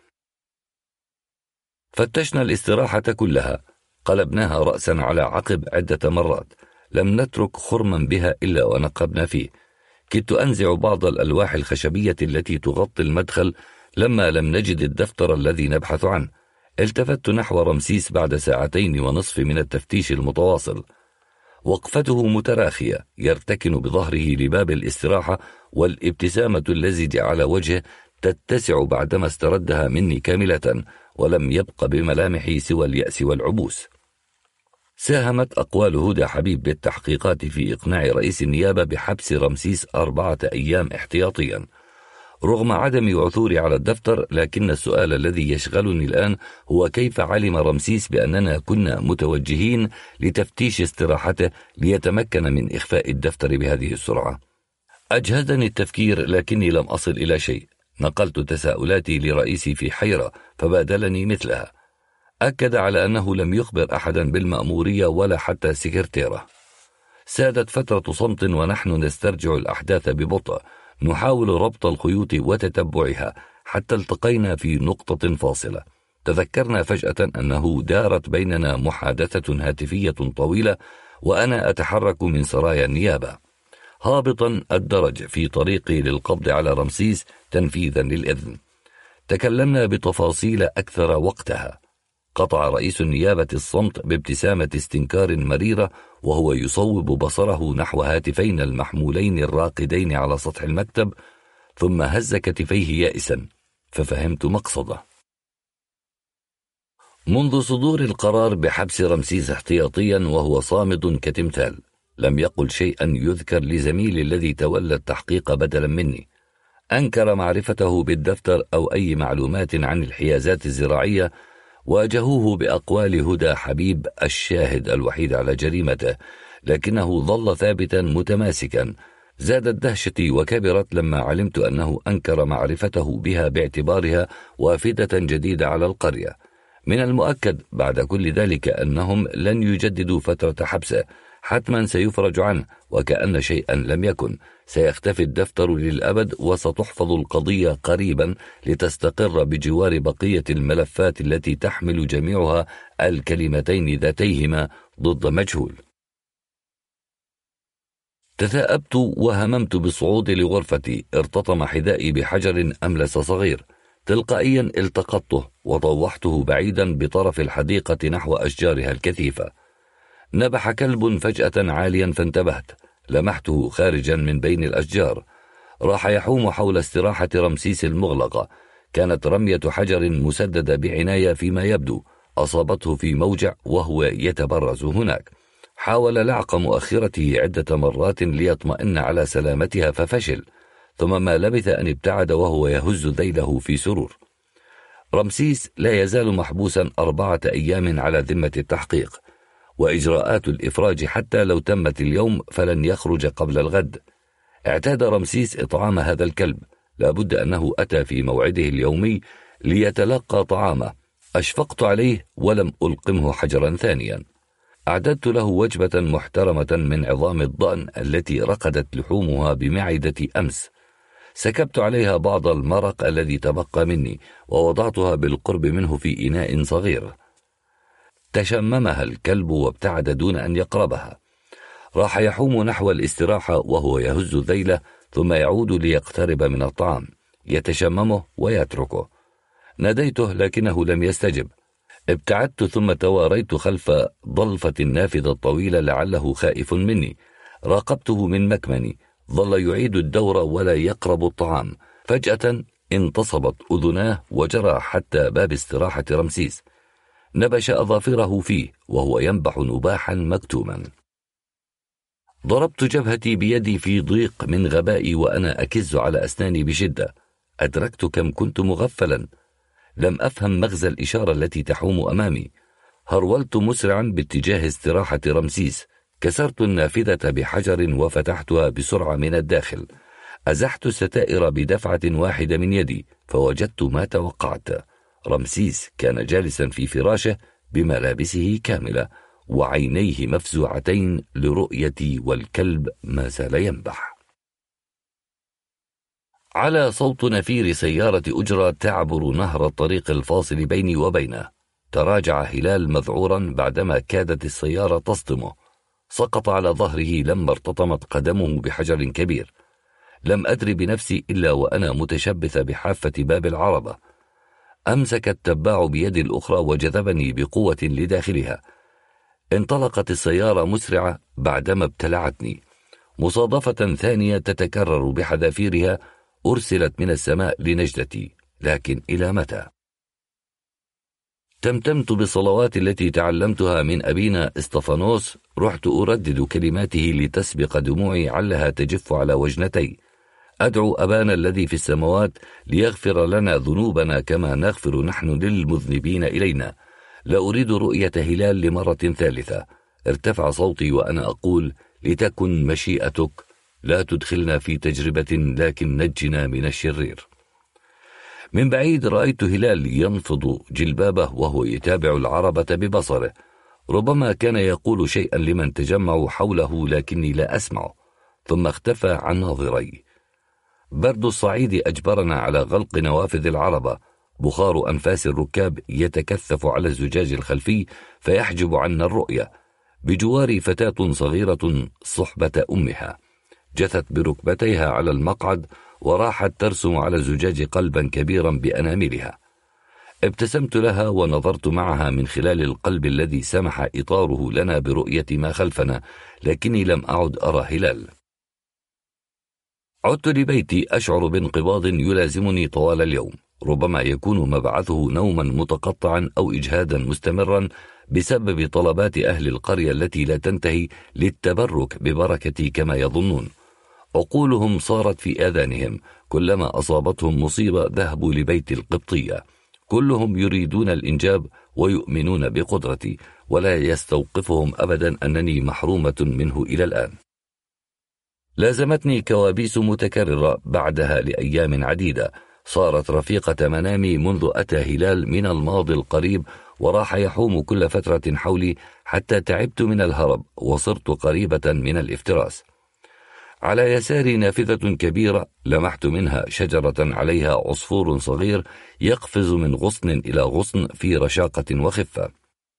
فتشنا الاستراحة كلها، قلبناها رأسا على عقب عدة مرات، لم نترك خرما بها إلا ونقبنا فيه. كدت أنزع بعض الألواح الخشبية التي تغطي المدخل لما لم نجد الدفتر الذي نبحث عنه. التفت نحو رمسيس بعد ساعتين ونصف من التفتيش المتواصل، وقفته متراخية يرتكن بظهره لباب الاستراحة، والابتسامة اللزجة على وجهه تتسع بعدما استردها مني كاملة، ولم يبق بملامحي سوى اليأس والعبوس. ساهمت أقوال هدى حبيب بالتحقيقات في إقناع رئيس النيابة بحبس رمسيس أربعة أيام احتياطيا رغم عدم عثوري على الدفتر. لكن السؤال الذي يشغلني الآن هو كيف علم رمسيس بأننا كنا متوجهين لتفتيش استراحته ليتمكن من إخفاء الدفتر بهذه السرعة؟ أجهدني التفكير لكني لم أصل إلى شيء. نقلت تساؤلاتي لرئيسي في حيرة فبادلني مثلها. أكد على أنه لم يخبر أحدا بالمأمورية ولا حتى سكرتيره. سادت فترة صمت ونحن نسترجع الأحداث ببطء، نحاول ربط الخيوط وتتبعها، حتى التقينا في نقطة فاصلة. تذكرنا فجأة أنه دارت بيننا محادثة هاتفية طويلة وأنا أتحرك من سرايا النيابة هابطا الدرج في طريقي للقبض على رمسيس تنفيذا للإذن. تكلمنا بتفاصيل أكثر وقتها. قطع رئيس النيابة الصمت بابتسامة استنكار مريرة وهو يصوب بصره نحو هاتفين المحمولين الراقدين على سطح المكتب، ثم هز كتفيه يائسا، ففهمت مقصده. منذ صدور القرار بحبس رمسيس احتياطيا وهو صامد كتمثال، لم يقل شيئا يذكر لزميلي الذي تولى التحقيق بدلا مني. أنكر معرفته بالدفتر أو أي معلومات عن الحيازات الزراعية. واجهوه بأقوال هدى حبيب الشاهد الوحيد على جريمته، لكنه ظل ثابتا متماسكا. زادت دهشتي وكبرت لما علمت أنه أنكر معرفته بها باعتبارها وافدة جديدة على القرية. من المؤكد بعد كل ذلك أنهم لن يجددوا فترة حبسه، حتما سيفرج عنه وكأن شيئا لم يكن. سيختفي الدفتر للأبد وستحفظ القضية قريبا لتستقر بجوار بقية الملفات التي تحمل جميعها الكلمتين ذاتيهما ضد مجهول. تثاءبت وهممت بالصعود لغرفتي. ارتطم حذائي بحجر أملس صغير. تلقائيا التقطته وطوحته بعيدا بطرف الحديقة نحو أشجارها الكثيفة. نبح كلب فجأة عاليا فانتبهت. لمحته خارجا من بين الأشجار، راح يحوم حول استراحة رمسيس المغلقة. كانت رمية حجر مسددة بعناية فيما يبدو أصابته في موجع وهو يتبرز هناك. حاول لعق مؤخرته عدة مرات ليطمئن على سلامتها ففشل، ثم ما لبث أن ابتعد وهو يهز ذيله في سرور. رمسيس لا يزال محبوسا أربعة أيام على ذمة التحقيق، وإجراءات الإفراج حتى لو تمت اليوم فلن يخرج قبل الغد. اعتاد رمسيس إطعام هذا الكلب، لابد أنه أتى في موعده اليومي ليتلقى طعامه. أشفقت عليه ولم ألقمه حجرا ثانيا. أعددت له وجبة محترمة من عظام الضأن التي رقدت لحومها بمعدتي أمس. سكبت عليها بعض المرق الذي تبقى مني ووضعتها بالقرب منه في إناء صغير. تشممها الكلب وابتعد دون أن يقربها. راح يحوم نحو الاستراحة وهو يهز ذيله، ثم يعود ليقترب من الطعام، يتشممه ويتركه. ناديته لكنه لم يستجب. ابتعدت ثم تواريت خلف ضلفة النافذة الطويلة لعله خائف مني. راقبته من مكمني، ظل يعيد الدور ولا يقرب الطعام. فجأة انتصبت أذناه وجرى حتى باب استراحة رمسيس. نبش أظافره فيه وهو ينبح نباحا مكتوما. ضربت جبهتي بيدي في ضيق من غبائي وأنا أكز على أسناني بشدة. أدركت كم كنت مغفلا. لم أفهم مغزى الإشارة التي تحوم أمامي. هرولت مسرعا باتجاه استراحة رمسيس. كسرت النافذة بحجر وفتحتها بسرعة من الداخل. أزحت الستائر بدفعة واحدة من يدي فوجدت ما توقعت. رمسيس كان جالسا في فراشه بملابسه كاملة وعينيه مفزوعتين لرؤيتي، والكلب ما زال ينبح. على صوت نفير سيارة أجرة تعبر نهر الطريق الفاصل بيني وبينه. تراجع هلال مذعورا بعدما كادت السيارة تصدمه. سقط على ظهره لما ارتطمت قدمه بحجر كبير. لم أدري بنفسي إلا وأنا متشبث بحافة باب العربة. أمسك التباع بيدي الأخرى وجذبني بقوة لداخلها. انطلقت السيارة مسرعة بعدما ابتلعتني. مصادفة ثانية تتكرر بحذافيرها أرسلت من السماء لنجدتي، لكن إلى متى؟ تمتمت بالصلوات التي تعلمتها من أبينا استفانوس. رحت أردد كلماته لتسبق دموعي علها تجف على وجنتي. أدعو أبانا الذي في السماوات ليغفر لنا ذنوبنا كما نغفر نحن للمذنبين إلينا. لا أريد رؤية هلال لمرة ثالثة. ارتفع صوتي وأنا أقول: لتكن مشيئتك، لا تدخلنا في تجربة لكن نجنا من الشرير. من بعيد رأيت هلال ينفض جلبابه وهو يتابع العربة ببصره. ربما كان يقول شيئا لمن تجمعوا حوله لكني لا أسمعه. ثم اختفى عن ناظري. برد الصعيد أجبرنا على غلق نوافذ العربة. بخار أنفاس الركاب يتكثف على الزجاج الخلفي فيحجب عنا الرؤية. بجواري فتاة صغيرة صحبة أمها، جثت بركبتيها على المقعد وراحت ترسم على الزجاج قلبا كبيرا بأناملها. ابتسمت لها ونظرت معها من خلال القلب الذي سمح إطاره لنا برؤية ما خلفنا، لكني لم أعد أرى هلال. عدت لبيتي أشعر بانقباض يلازمني طوال اليوم. ربما يكون مبعثه نوما متقطعا أو إجهادا مستمرا بسبب طلبات أهل القرية التي لا تنتهي للتبرك ببركتي كما يظنون. عقولهم صارت في آذانهم. كلما أصابتهم مصيبة ذهبوا لبيت القبطية. كلهم يريدون الإنجاب ويؤمنون بقدرتي، ولا يستوقفهم أبدا أنني محرومة منه إلى الآن. لازمتني كوابيس متكررة بعدها لأيام عديدة. صارت رفيقة منامي منذ أتى هلال من الماضي القريب، وراح يحوم كل فترة حولي حتى تعبت من الهرب وصرت قريبة من الافتراس. على يساري نافذة كبيرة لمحت منها شجرة عليها عصفور صغير يقفز من غصن إلى غصن في رشاقة وخفة.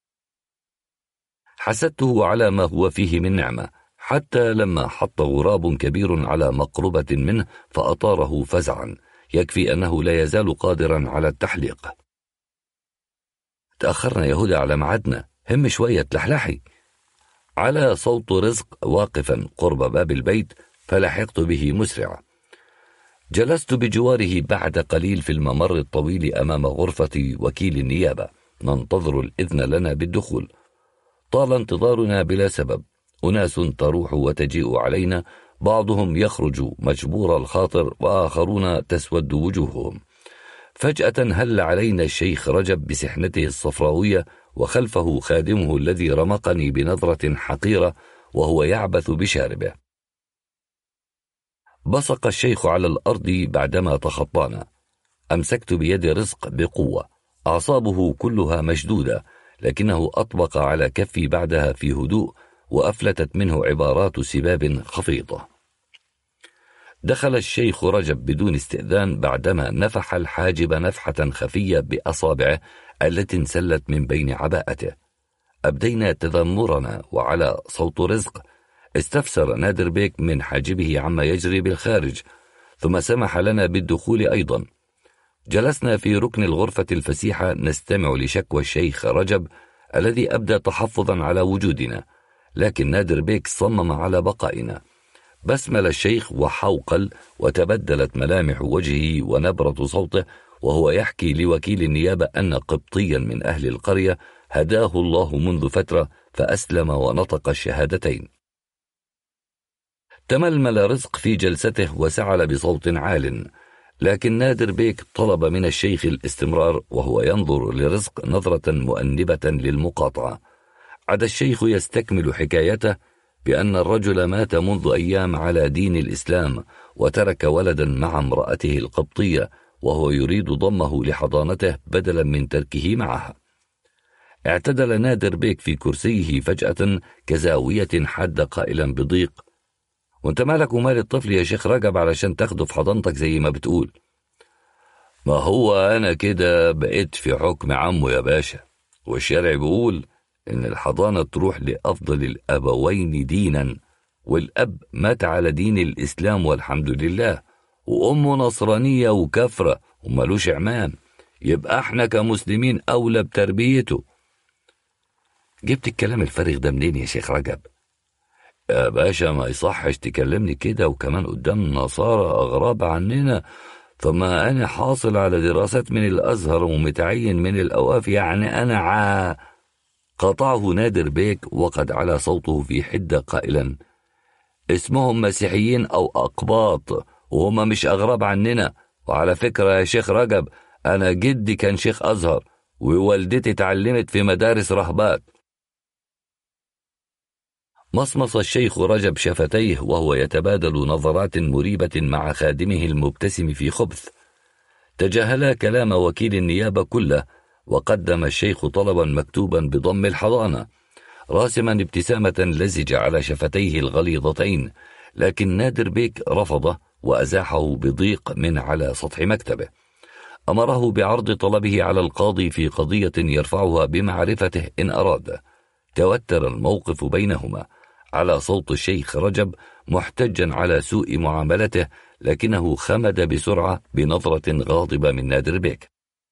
حسدته على ما هو فيه من نعمة، حتى لما حط غراب كبير على مقربة منه فأطاره فزعا، يكفي أنه لا يزال قادرا على التحليق. تأخرنا يا هدى على معدنا، هم شوية تلحلحي. على صوت رزق واقفا قرب باب البيت فلحقت به مسرعا. جلست بجواره بعد قليل في الممر الطويل أمام غرفة وكيل النيابة ننتظر الإذن لنا بالدخول. طال انتظارنا بلا سبب. أناس تروح وتجيء علينا، بعضهم يخرج مجبور الخاطر وآخرون تسود وجوههم. فجأة هل علينا الشيخ رجب بسحنته الصفراوية وخلفه خادمه الذي رمقني بنظرة حقيرة وهو يعبث بشاربه. بصق الشيخ على الأرض بعدما تخطانا. أمسكت بيد رزق بقوة. أعصابه كلها مشدودة، لكنه أطبق على كفي بعدها في هدوء وأفلتت منه عبارات سباب خفيضة. دخل الشيخ رجب بدون استئذان بعدما نفح الحاجب نفحة خفية بأصابعه التي انسلت من بين عباءته. أبدينا تذمرنا، وعلى صوت رزق استفسر نادر بيك من حاجبه عما يجري بالخارج، ثم سمح لنا بالدخول أيضا. جلسنا في ركن الغرفة الفسيحة نستمع لشكوى الشيخ رجب الذي أبدى تحفظا على وجودنا، لكن نادر بيك صمم على بقائنا. بسمل الشيخ وحوقل، وتبدلت ملامح وجهه ونبرة صوته وهو يحكي لوكيل النيابة أن قبطيا من أهل القرية هداه الله منذ فترة فأسلم ونطق الشهادتين. تململ رزق في جلسته وسعل بصوت عال، لكن نادر بيك طلب من الشيخ الاستمرار وهو ينظر لرزق نظرة مؤنبة للمقاطعة. عاد الشيخ يستكمل حكايته بأن الرجل مات منذ أيام على دين الإسلام وترك ولدا مع امرأته القبطية وهو يريد ضمه لحضانته بدلا من تركه معها. اعتدل نادر بيك في كرسيه فجأة كزاوية حاد قائلا بضيق: وانت مالك ومال الطفل يا شيخ رجب علشان تاخده في حضانتك زي ما بتقول؟ ما هو أنا كده بقيت في حكم عمه يا باشا، والشرع بيقول إن الحضانة تروح لأفضل الأبوين دينا، والأب مات على دين الإسلام والحمد لله، وأمه نصرانية وكفرة ومالوش عمام، يبقى احنا كمسلمين أولى بتربيته. جبت الكلام الفارغ ده منين يا شيخ رجب؟ يا باشا ما يصحش تكلمني كده وكمان قدام نصارى أغراب عننا، فما أنا حاصل على دراسات من الأزهر ومتعين من الأواف، يعني أنا عا قطعه نادر بيك وقد علا صوته في حدة قائلا: اسمهم مسيحيين أو أقباط وهم مش أغراب عننا، وعلى فكرة يا شيخ رجب أنا جدي كان شيخ أزهر ووالدتي تعلمت في مدارس رهبات. مصمص الشيخ رجب شفتيه وهو يتبادل نظرات مريبة مع خادمه المبتسم في خبث. تجاهلا كلام وكيل النيابة كله، وقدم الشيخ طلبا مكتوبا بضم الحضانة، راسما ابتسامة لزج على شفتيه الغليظتين، لكن نادر بيك رفضه وأزاحه بضيق من على سطح مكتبه. أمره بعرض طلبه على القاضي في قضية يرفعها بمعرفته إن أراد. توتر الموقف بينهما على صوت الشيخ رجب محتجا على سوء معاملته، لكنه خمد بسرعة بنظرة غاضبة من نادر بيك.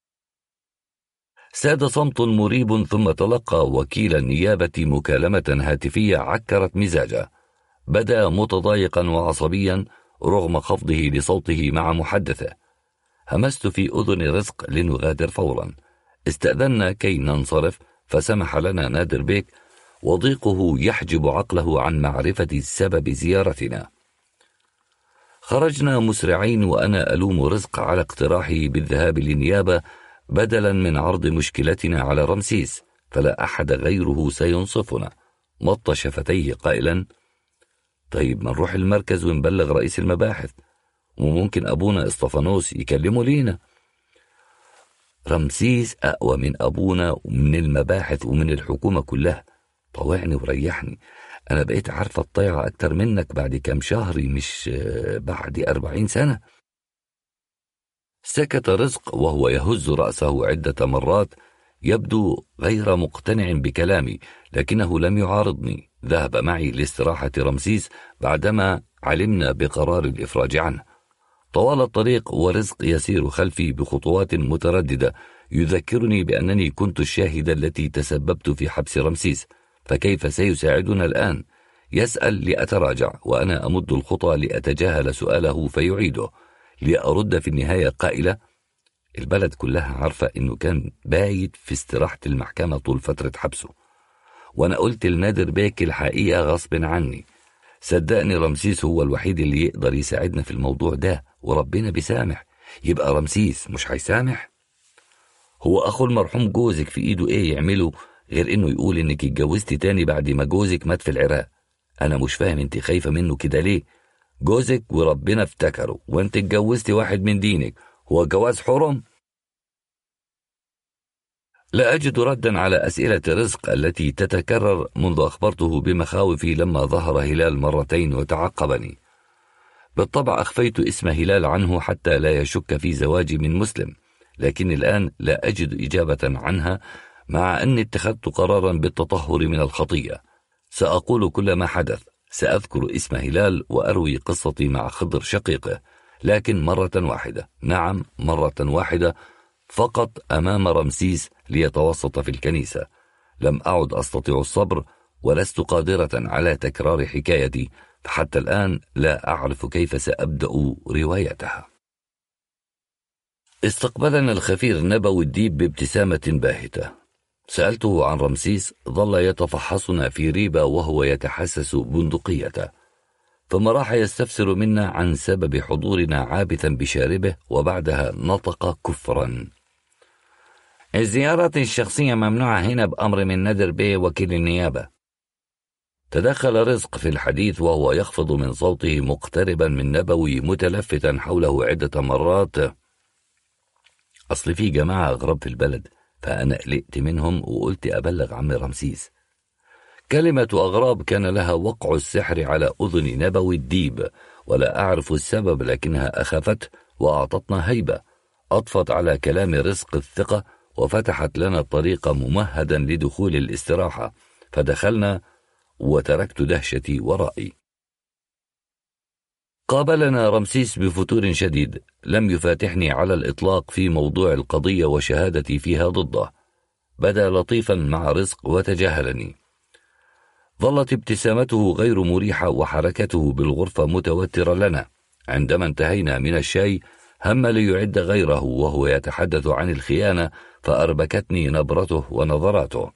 ساد صمت مريب، ثم تلقى وكيل النيابة مكالمة هاتفية عكرت مزاجه. بدأ متضايقا وعصبيا رغم خفضه لصوته مع محدثه. همست في أذن رزق لنغادر فورا. استأذنا كي ننصرف، فسمح لنا نادر بيك وضيقه يحجب عقله عن معرفة سبب زيارتنا. خرجنا مسرعين وأنا ألوم رزق على اقتراحه بالذهاب للنيابة بدلا من عرض مشكلتنا على رمسيس، فلا أحد غيره سينصفنا. مط شفتيه قائلا: طيب ما نروح المركز ونبلغ رئيس المباحث، وممكن أبونا اسطفانوس يكلمه لينا. رمسيس أقوى من أبونا ومن المباحث ومن الحكومة كلها. طوعني وريحني، أنا بقيت عارفة الطيعة أكتر منك بعد كام شهر، مش بعد أربعين سنة. سكت رزق وهو يهز رأسه عدة مرات، يبدو غير مقتنع بكلامي، لكنه لم يعارضني. ذهب معي لاستراحة رمسيس بعدما علمنا بقرار الإفراج عنه. طوال الطريق ورزق يسير خلفي بخطوات مترددة، يذكرني بأنني كنت الشاهدة التي تسببت في حبس رمسيس، فكيف سيساعدنا الآن؟ يسأل لأتراجع وأنا أمد الخطى لأتجاهل سؤاله فيعيده، لأرد في النهاية قائلة: البلد كلها عارفة إنه كان بايت في استراحة المحكمة طول فترة حبسه، وأنا قلت لنادر بيك الحقيقة غصب عني. صدقني رمسيس هو الوحيد اللي يقدر يساعدنا في الموضوع ده، وربنا بيسامح. يبقى رمسيس مش هيسامح؟ هو أخو المرحوم جوزك في إيده إيه يعمله غير إنه يقول إنك اتجوزتي تاني بعد ما جوزك مات في العراق؟ أنا مش فاهم أنت خايفة منه كده ليه؟ جوزك وربنا افتكره، وأنت اتجوزتي واحد من دينك، هو جواز حرم؟ لا أجد ردا على أسئلة رزق التي تتكرر منذ أخبرته بمخاوفي لما ظهر هلال مرتين وتعقبني. بالطبع أخفيت اسم هلال عنه حتى لا يشك في زواجي من مسلم، لكن الآن لا أجد إجابة عنها، مع أني اتخذت قرارا بالتطهر من الخطية. سأقول كل ما حدث، سأذكر اسم هلال وأروي قصتي مع خضر شقيقه، لكن مرة واحدة، نعم مرة واحدة فقط، أمام رمسيس ليتوسط في الكنيسة. لم أعد أستطيع الصبر، ولست قادرة على تكرار حكايتي، فحتى الآن لا أعرف كيف سأبدأ روايتها. استقبلنا الخفير نبوي الديب بابتسامة باهتة. سألته عن رمسيس، ظل يتفحصنا في ريبة وهو يتحسس بندقيته. ثم راح يستفسر منا عن سبب حضورنا عابثا بشاربه، وبعدها نطق كفرا. الزيارات الشخصية ممنوعة هنا بأمر من نادر بيه وكيل النيابة. تدخل رزق في الحديث وهو يخفض من صوته مقتربا من نبوي متلفتا حوله عدة مرات. أصل في جماعة أغرب في البلد، فأنا قلقت منهم وقلت أبلغ عم رمسيس. كلمة أغراب كان لها وقع السحر على أذن نبوي الديب، ولا أعرف السبب، لكنها أخفت وأعطتنا هيبة، أطفت على كلام رزق الثقة وفتحت لنا الطريق ممهدا لدخول الاستراحة، فدخلنا وتركت دهشتي ورائي. قابلنا رمسيس بفتور شديد لم يفاتحني على الإطلاق في موضوع القضية وشهادتي فيها ضده. بدا لطيفا مع رزق وتجاهلني. ظلت ابتسامته غير مريحة وحركته بالغرفة متوترة لنا. عندما انتهينا من الشاي هم ليعد غيره وهو يتحدث عن الخيانة، فأربكتني نبرته ونظراته.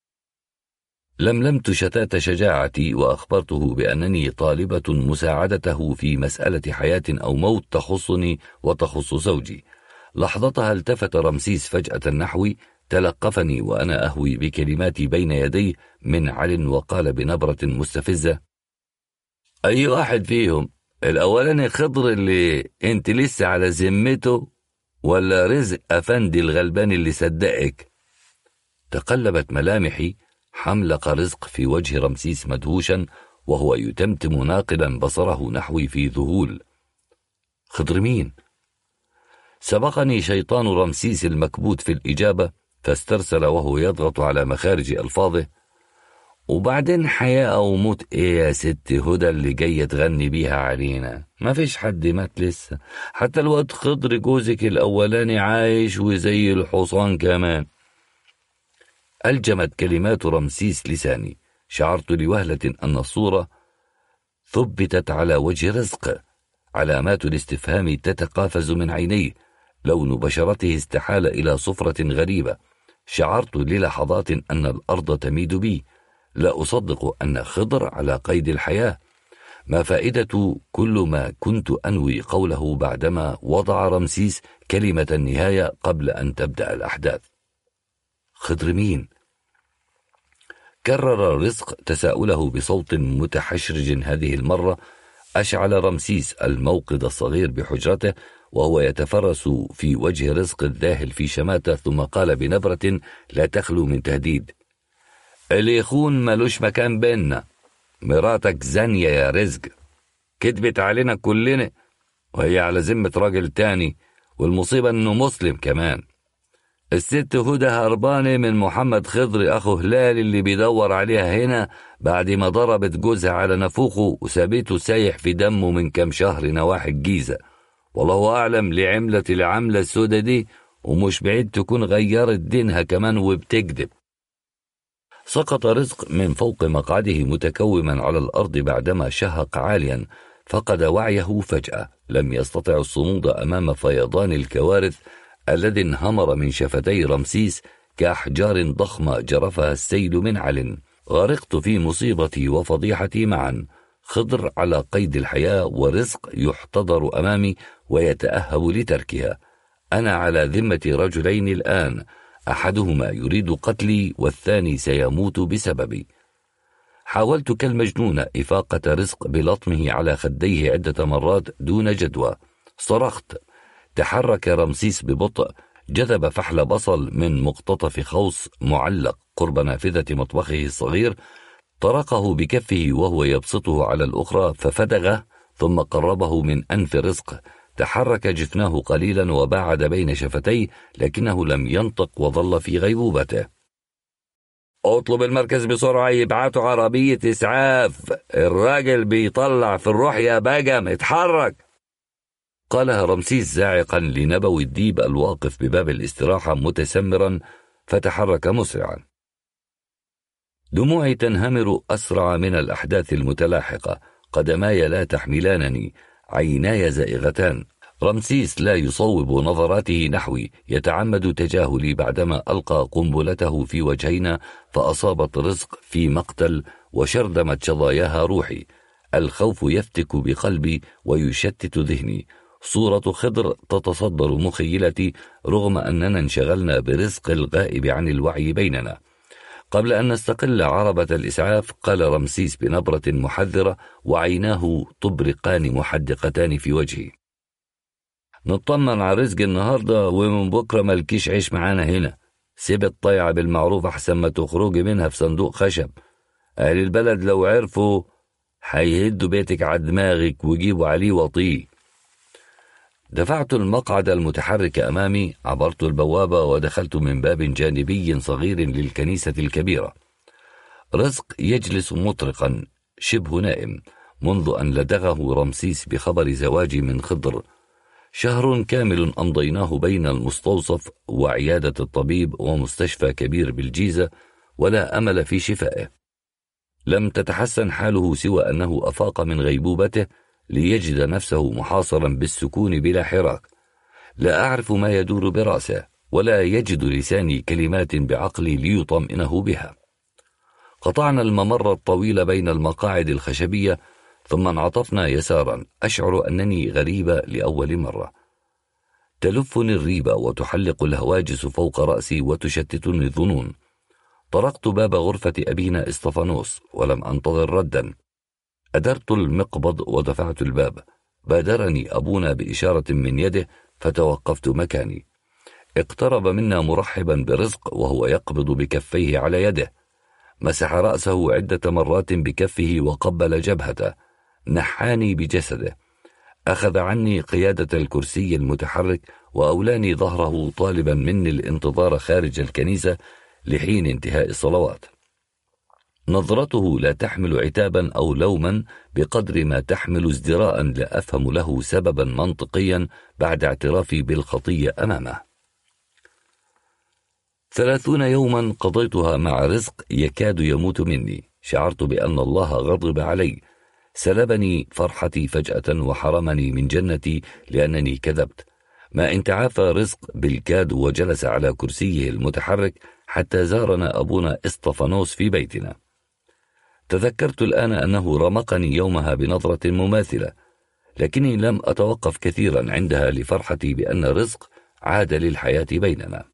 لملمت شتات شجاعتي وأخبرته بأنني طالبة مساعدته في مسألة حياة أو موت تخصني وتخص زوجي. لحظتها التفت رمسيس فجأة نحوي، تلقفني وأنا أهوي بكلماتي بين يديه من عل وقال بنبرة مستفزة: أي واحد فيهم؟ الأولاني خضر اللي انت لسه على ذمته، ولا رزق أفندي الغلبان اللي صدقك؟ تقلبت ملامحي. حملق رزق في وجه رمسيس مدهوشا وهو يتمتم ناقلا بصره نحوي في ذهول. خضر مين؟ سبقني شيطان رمسيس المكبوت في الإجابة، فاسترسل وهو يضغط على مخارج ألفاظه: وبعدين حياة أو موت إيه يا ست هدى اللي جاية تغني بيها علينا؟ ما فيش حد مات لسه، حتى الواد خضر جوزك الأولاني عايش وزي الحصان كمان. ألجمت كلمات رمسيس لساني. شعرت لوهلة أن الصورة ثبتت على وجه رزق، علامات الاستفهام تتقافز من عينيه، لون بشرته استحال إلى صفرة غريبة. شعرت للحظات أن الأرض تميد بي. لا أصدق أن خضر على قيد الحياة. ما فائدة كل ما كنت أنوي قوله بعدما وضع رمسيس كلمة النهاية قبل أن تبدأ الأحداث؟ خضر مين؟ كرر رزق تساؤله بصوت متحشرج. هذه المرة أشعل رمسيس الموقد الصغير بحجرته وهو يتفرس في وجه رزق الذاهل في شماتة، ثم قال بنبرة لا تخلو من تهديد: اللي يخون ملوش مكان بيننا. مراتك زانية يا رزق، كدبت علينا كلنا وهي على ذمة راجل تاني، والمصيبة انه مسلم كمان. الست هدى هربانة من محمد خضر أخو هلال اللي بيدور عليها هنا بعد ما ضربت جوزها على نفوخه وسابته سايح في دمه من كام شهر نواحي الجيزة. والله أعلم لعملة العملة السودة دي، ومش بعيد تكون غيرت دينها كمان وبتكذب. سقط رزق من فوق مقعده متكوما على الأرض بعدما شهق عاليا. فقد وعيه فجأة. لم يستطع الصمود أمام فيضان الكوارث الذي انهمر من شفتي رمسيس كأحجار ضخمة جرفها السيل من عل. غرقت في مصيبتي وفضيحتي معا. خضر على قيد الحياة ورزق يحتضر أمامي ويتأهب لتركها. أنا على ذمة رجلين الآن، أحدهما يريد قتلي والثاني سيموت بسببي. حاولت كالمجنون إفاقة رزق بلطمه على خديه عدة مرات دون جدوى. صرخت. تحرك رمسيس ببطء، جذب فحل بصل من مقتطف خوص معلق قرب نافذة مطبخه الصغير، طرقه بكفه وهو يبسطه على الأخرى ففدغه، ثم قربه من أنف رزق. تحرك جفناه قليلا وباعد بين شفتيه، لكنه لم ينطق وظل في غيبوبته. اطلب المركز بسرعة يبعتوا عربية إسعاف، الراجل بيطلع في الروح يا باجم، اتحرك، قالها رمسيس زاعقا لنبوي الديب الواقف بباب الاستراحة متسمرا، فتحرك مسرعا. دموعي تنهمر أسرع من الأحداث المتلاحقة. قدماي لا تحملانني، عيناي زائغتان. رمسيس لا يصوب نظراته نحوي، يتعمد تجاهلي بعدما ألقى قنبلته في وجهينا فأصابت رزق في مقتل وشردمت شظاياها روحي. الخوف يفتك بقلبي ويشتت ذهني. صورة خضر تتصدر مخيلتي رغم أننا انشغلنا برزق الغائب عن الوعي بيننا. قبل أن نستقل عربة الإسعاف قال رمسيس بنبرة محذرة وعيناه تبرقان محدقتان في وجهي: نطمن على رزق النهاردة ومن بكرة ملكيش عيش معانا هنا. سيب الطيعة بالمعروف أحسن ما تخرجي منها في صندوق خشب. أهل البلد لو عرفوا هيهدوا بيتك على دماغك ويجيبوا عليه وطيه. دفعت المقعد المتحرك أمامي، عبرت البوابة ودخلت من باب جانبي صغير للكنيسة الكبيرة. رزق يجلس مطرقا شبه نائم منذ أن لدغه رمسيس بخبر زواجي من خضر. شهر كامل أمضيناه بين المستوصف وعيادة الطبيب ومستشفى كبير بالجيزة، ولا أمل في شفائه. لم تتحسن حاله سوى أنه أفاق من غيبوبته ليجد نفسه محاصرا بالسكون بلا حراك. لا أعرف ما يدور برأسه، ولا يجد لساني كلمات بعقلي ليطمئنه بها. قطعنا الممر الطويل بين المقاعد الخشبية، ثم انعطفنا يسارا. أشعر أنني غريبة لأول مرة. تلفني الريبة وتحلق الهواجس فوق رأسي وتشتتني الظنون. طرقت باب غرفة أبينا إسطفانوس ولم أنتظر ردا. أدرت المقبض ودفعت الباب. بادرني أبونا بإشارة من يده فتوقفت مكاني. اقترب منا مرحبا برزق وهو يقبض بكفيه على يده. مسح رأسه عدة مرات بكفه وقبل جبهته. نحاني بجسده. أخذ عني قيادة الكرسي المتحرك وأولاني ظهره طالبا مني الانتظار خارج الكنيسة لحين انتهاء الصلوات. نظرته لا تحمل عتابا أو لوما بقدر ما تحمل ازدراء لا أفهم له سببا منطقيا بعد اعترافي بالخطية أمامه. ثلاثون يوما قضيتها مع رزق يكاد يموت مني. شعرت بأن الله غضب علي، سلبني فرحتي فجأة وحرمني من جنتي لأنني كذبت. ما إن تعافى رزق بالكاد وجلس على كرسيه المتحرك حتى زارنا أبونا إسطفانوس في بيتنا. تذكرت الآن أنه رمقني يومها بنظرة مماثلة، لكني لم أتوقف كثيرا عندها لفرحتي بأن رزق عاد للحياة بيننا.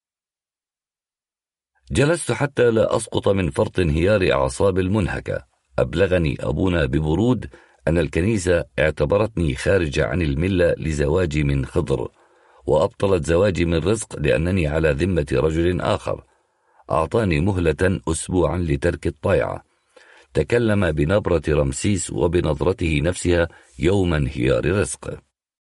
جلست حتى لا أسقط من فرط انهيار أعصاب المنهكة. أبلغني أبونا ببرود أن الكنيسة اعتبرتني خارج عن الملة لزواجي من خضر، وأبطلت زواجي من رزق لأنني على ذمة رجل آخر. أعطاني مهلة أسبوعا لترك الطيعة. تكلم بنبرة رمسيس وبنظرته نفسها يوم انهيار رزق.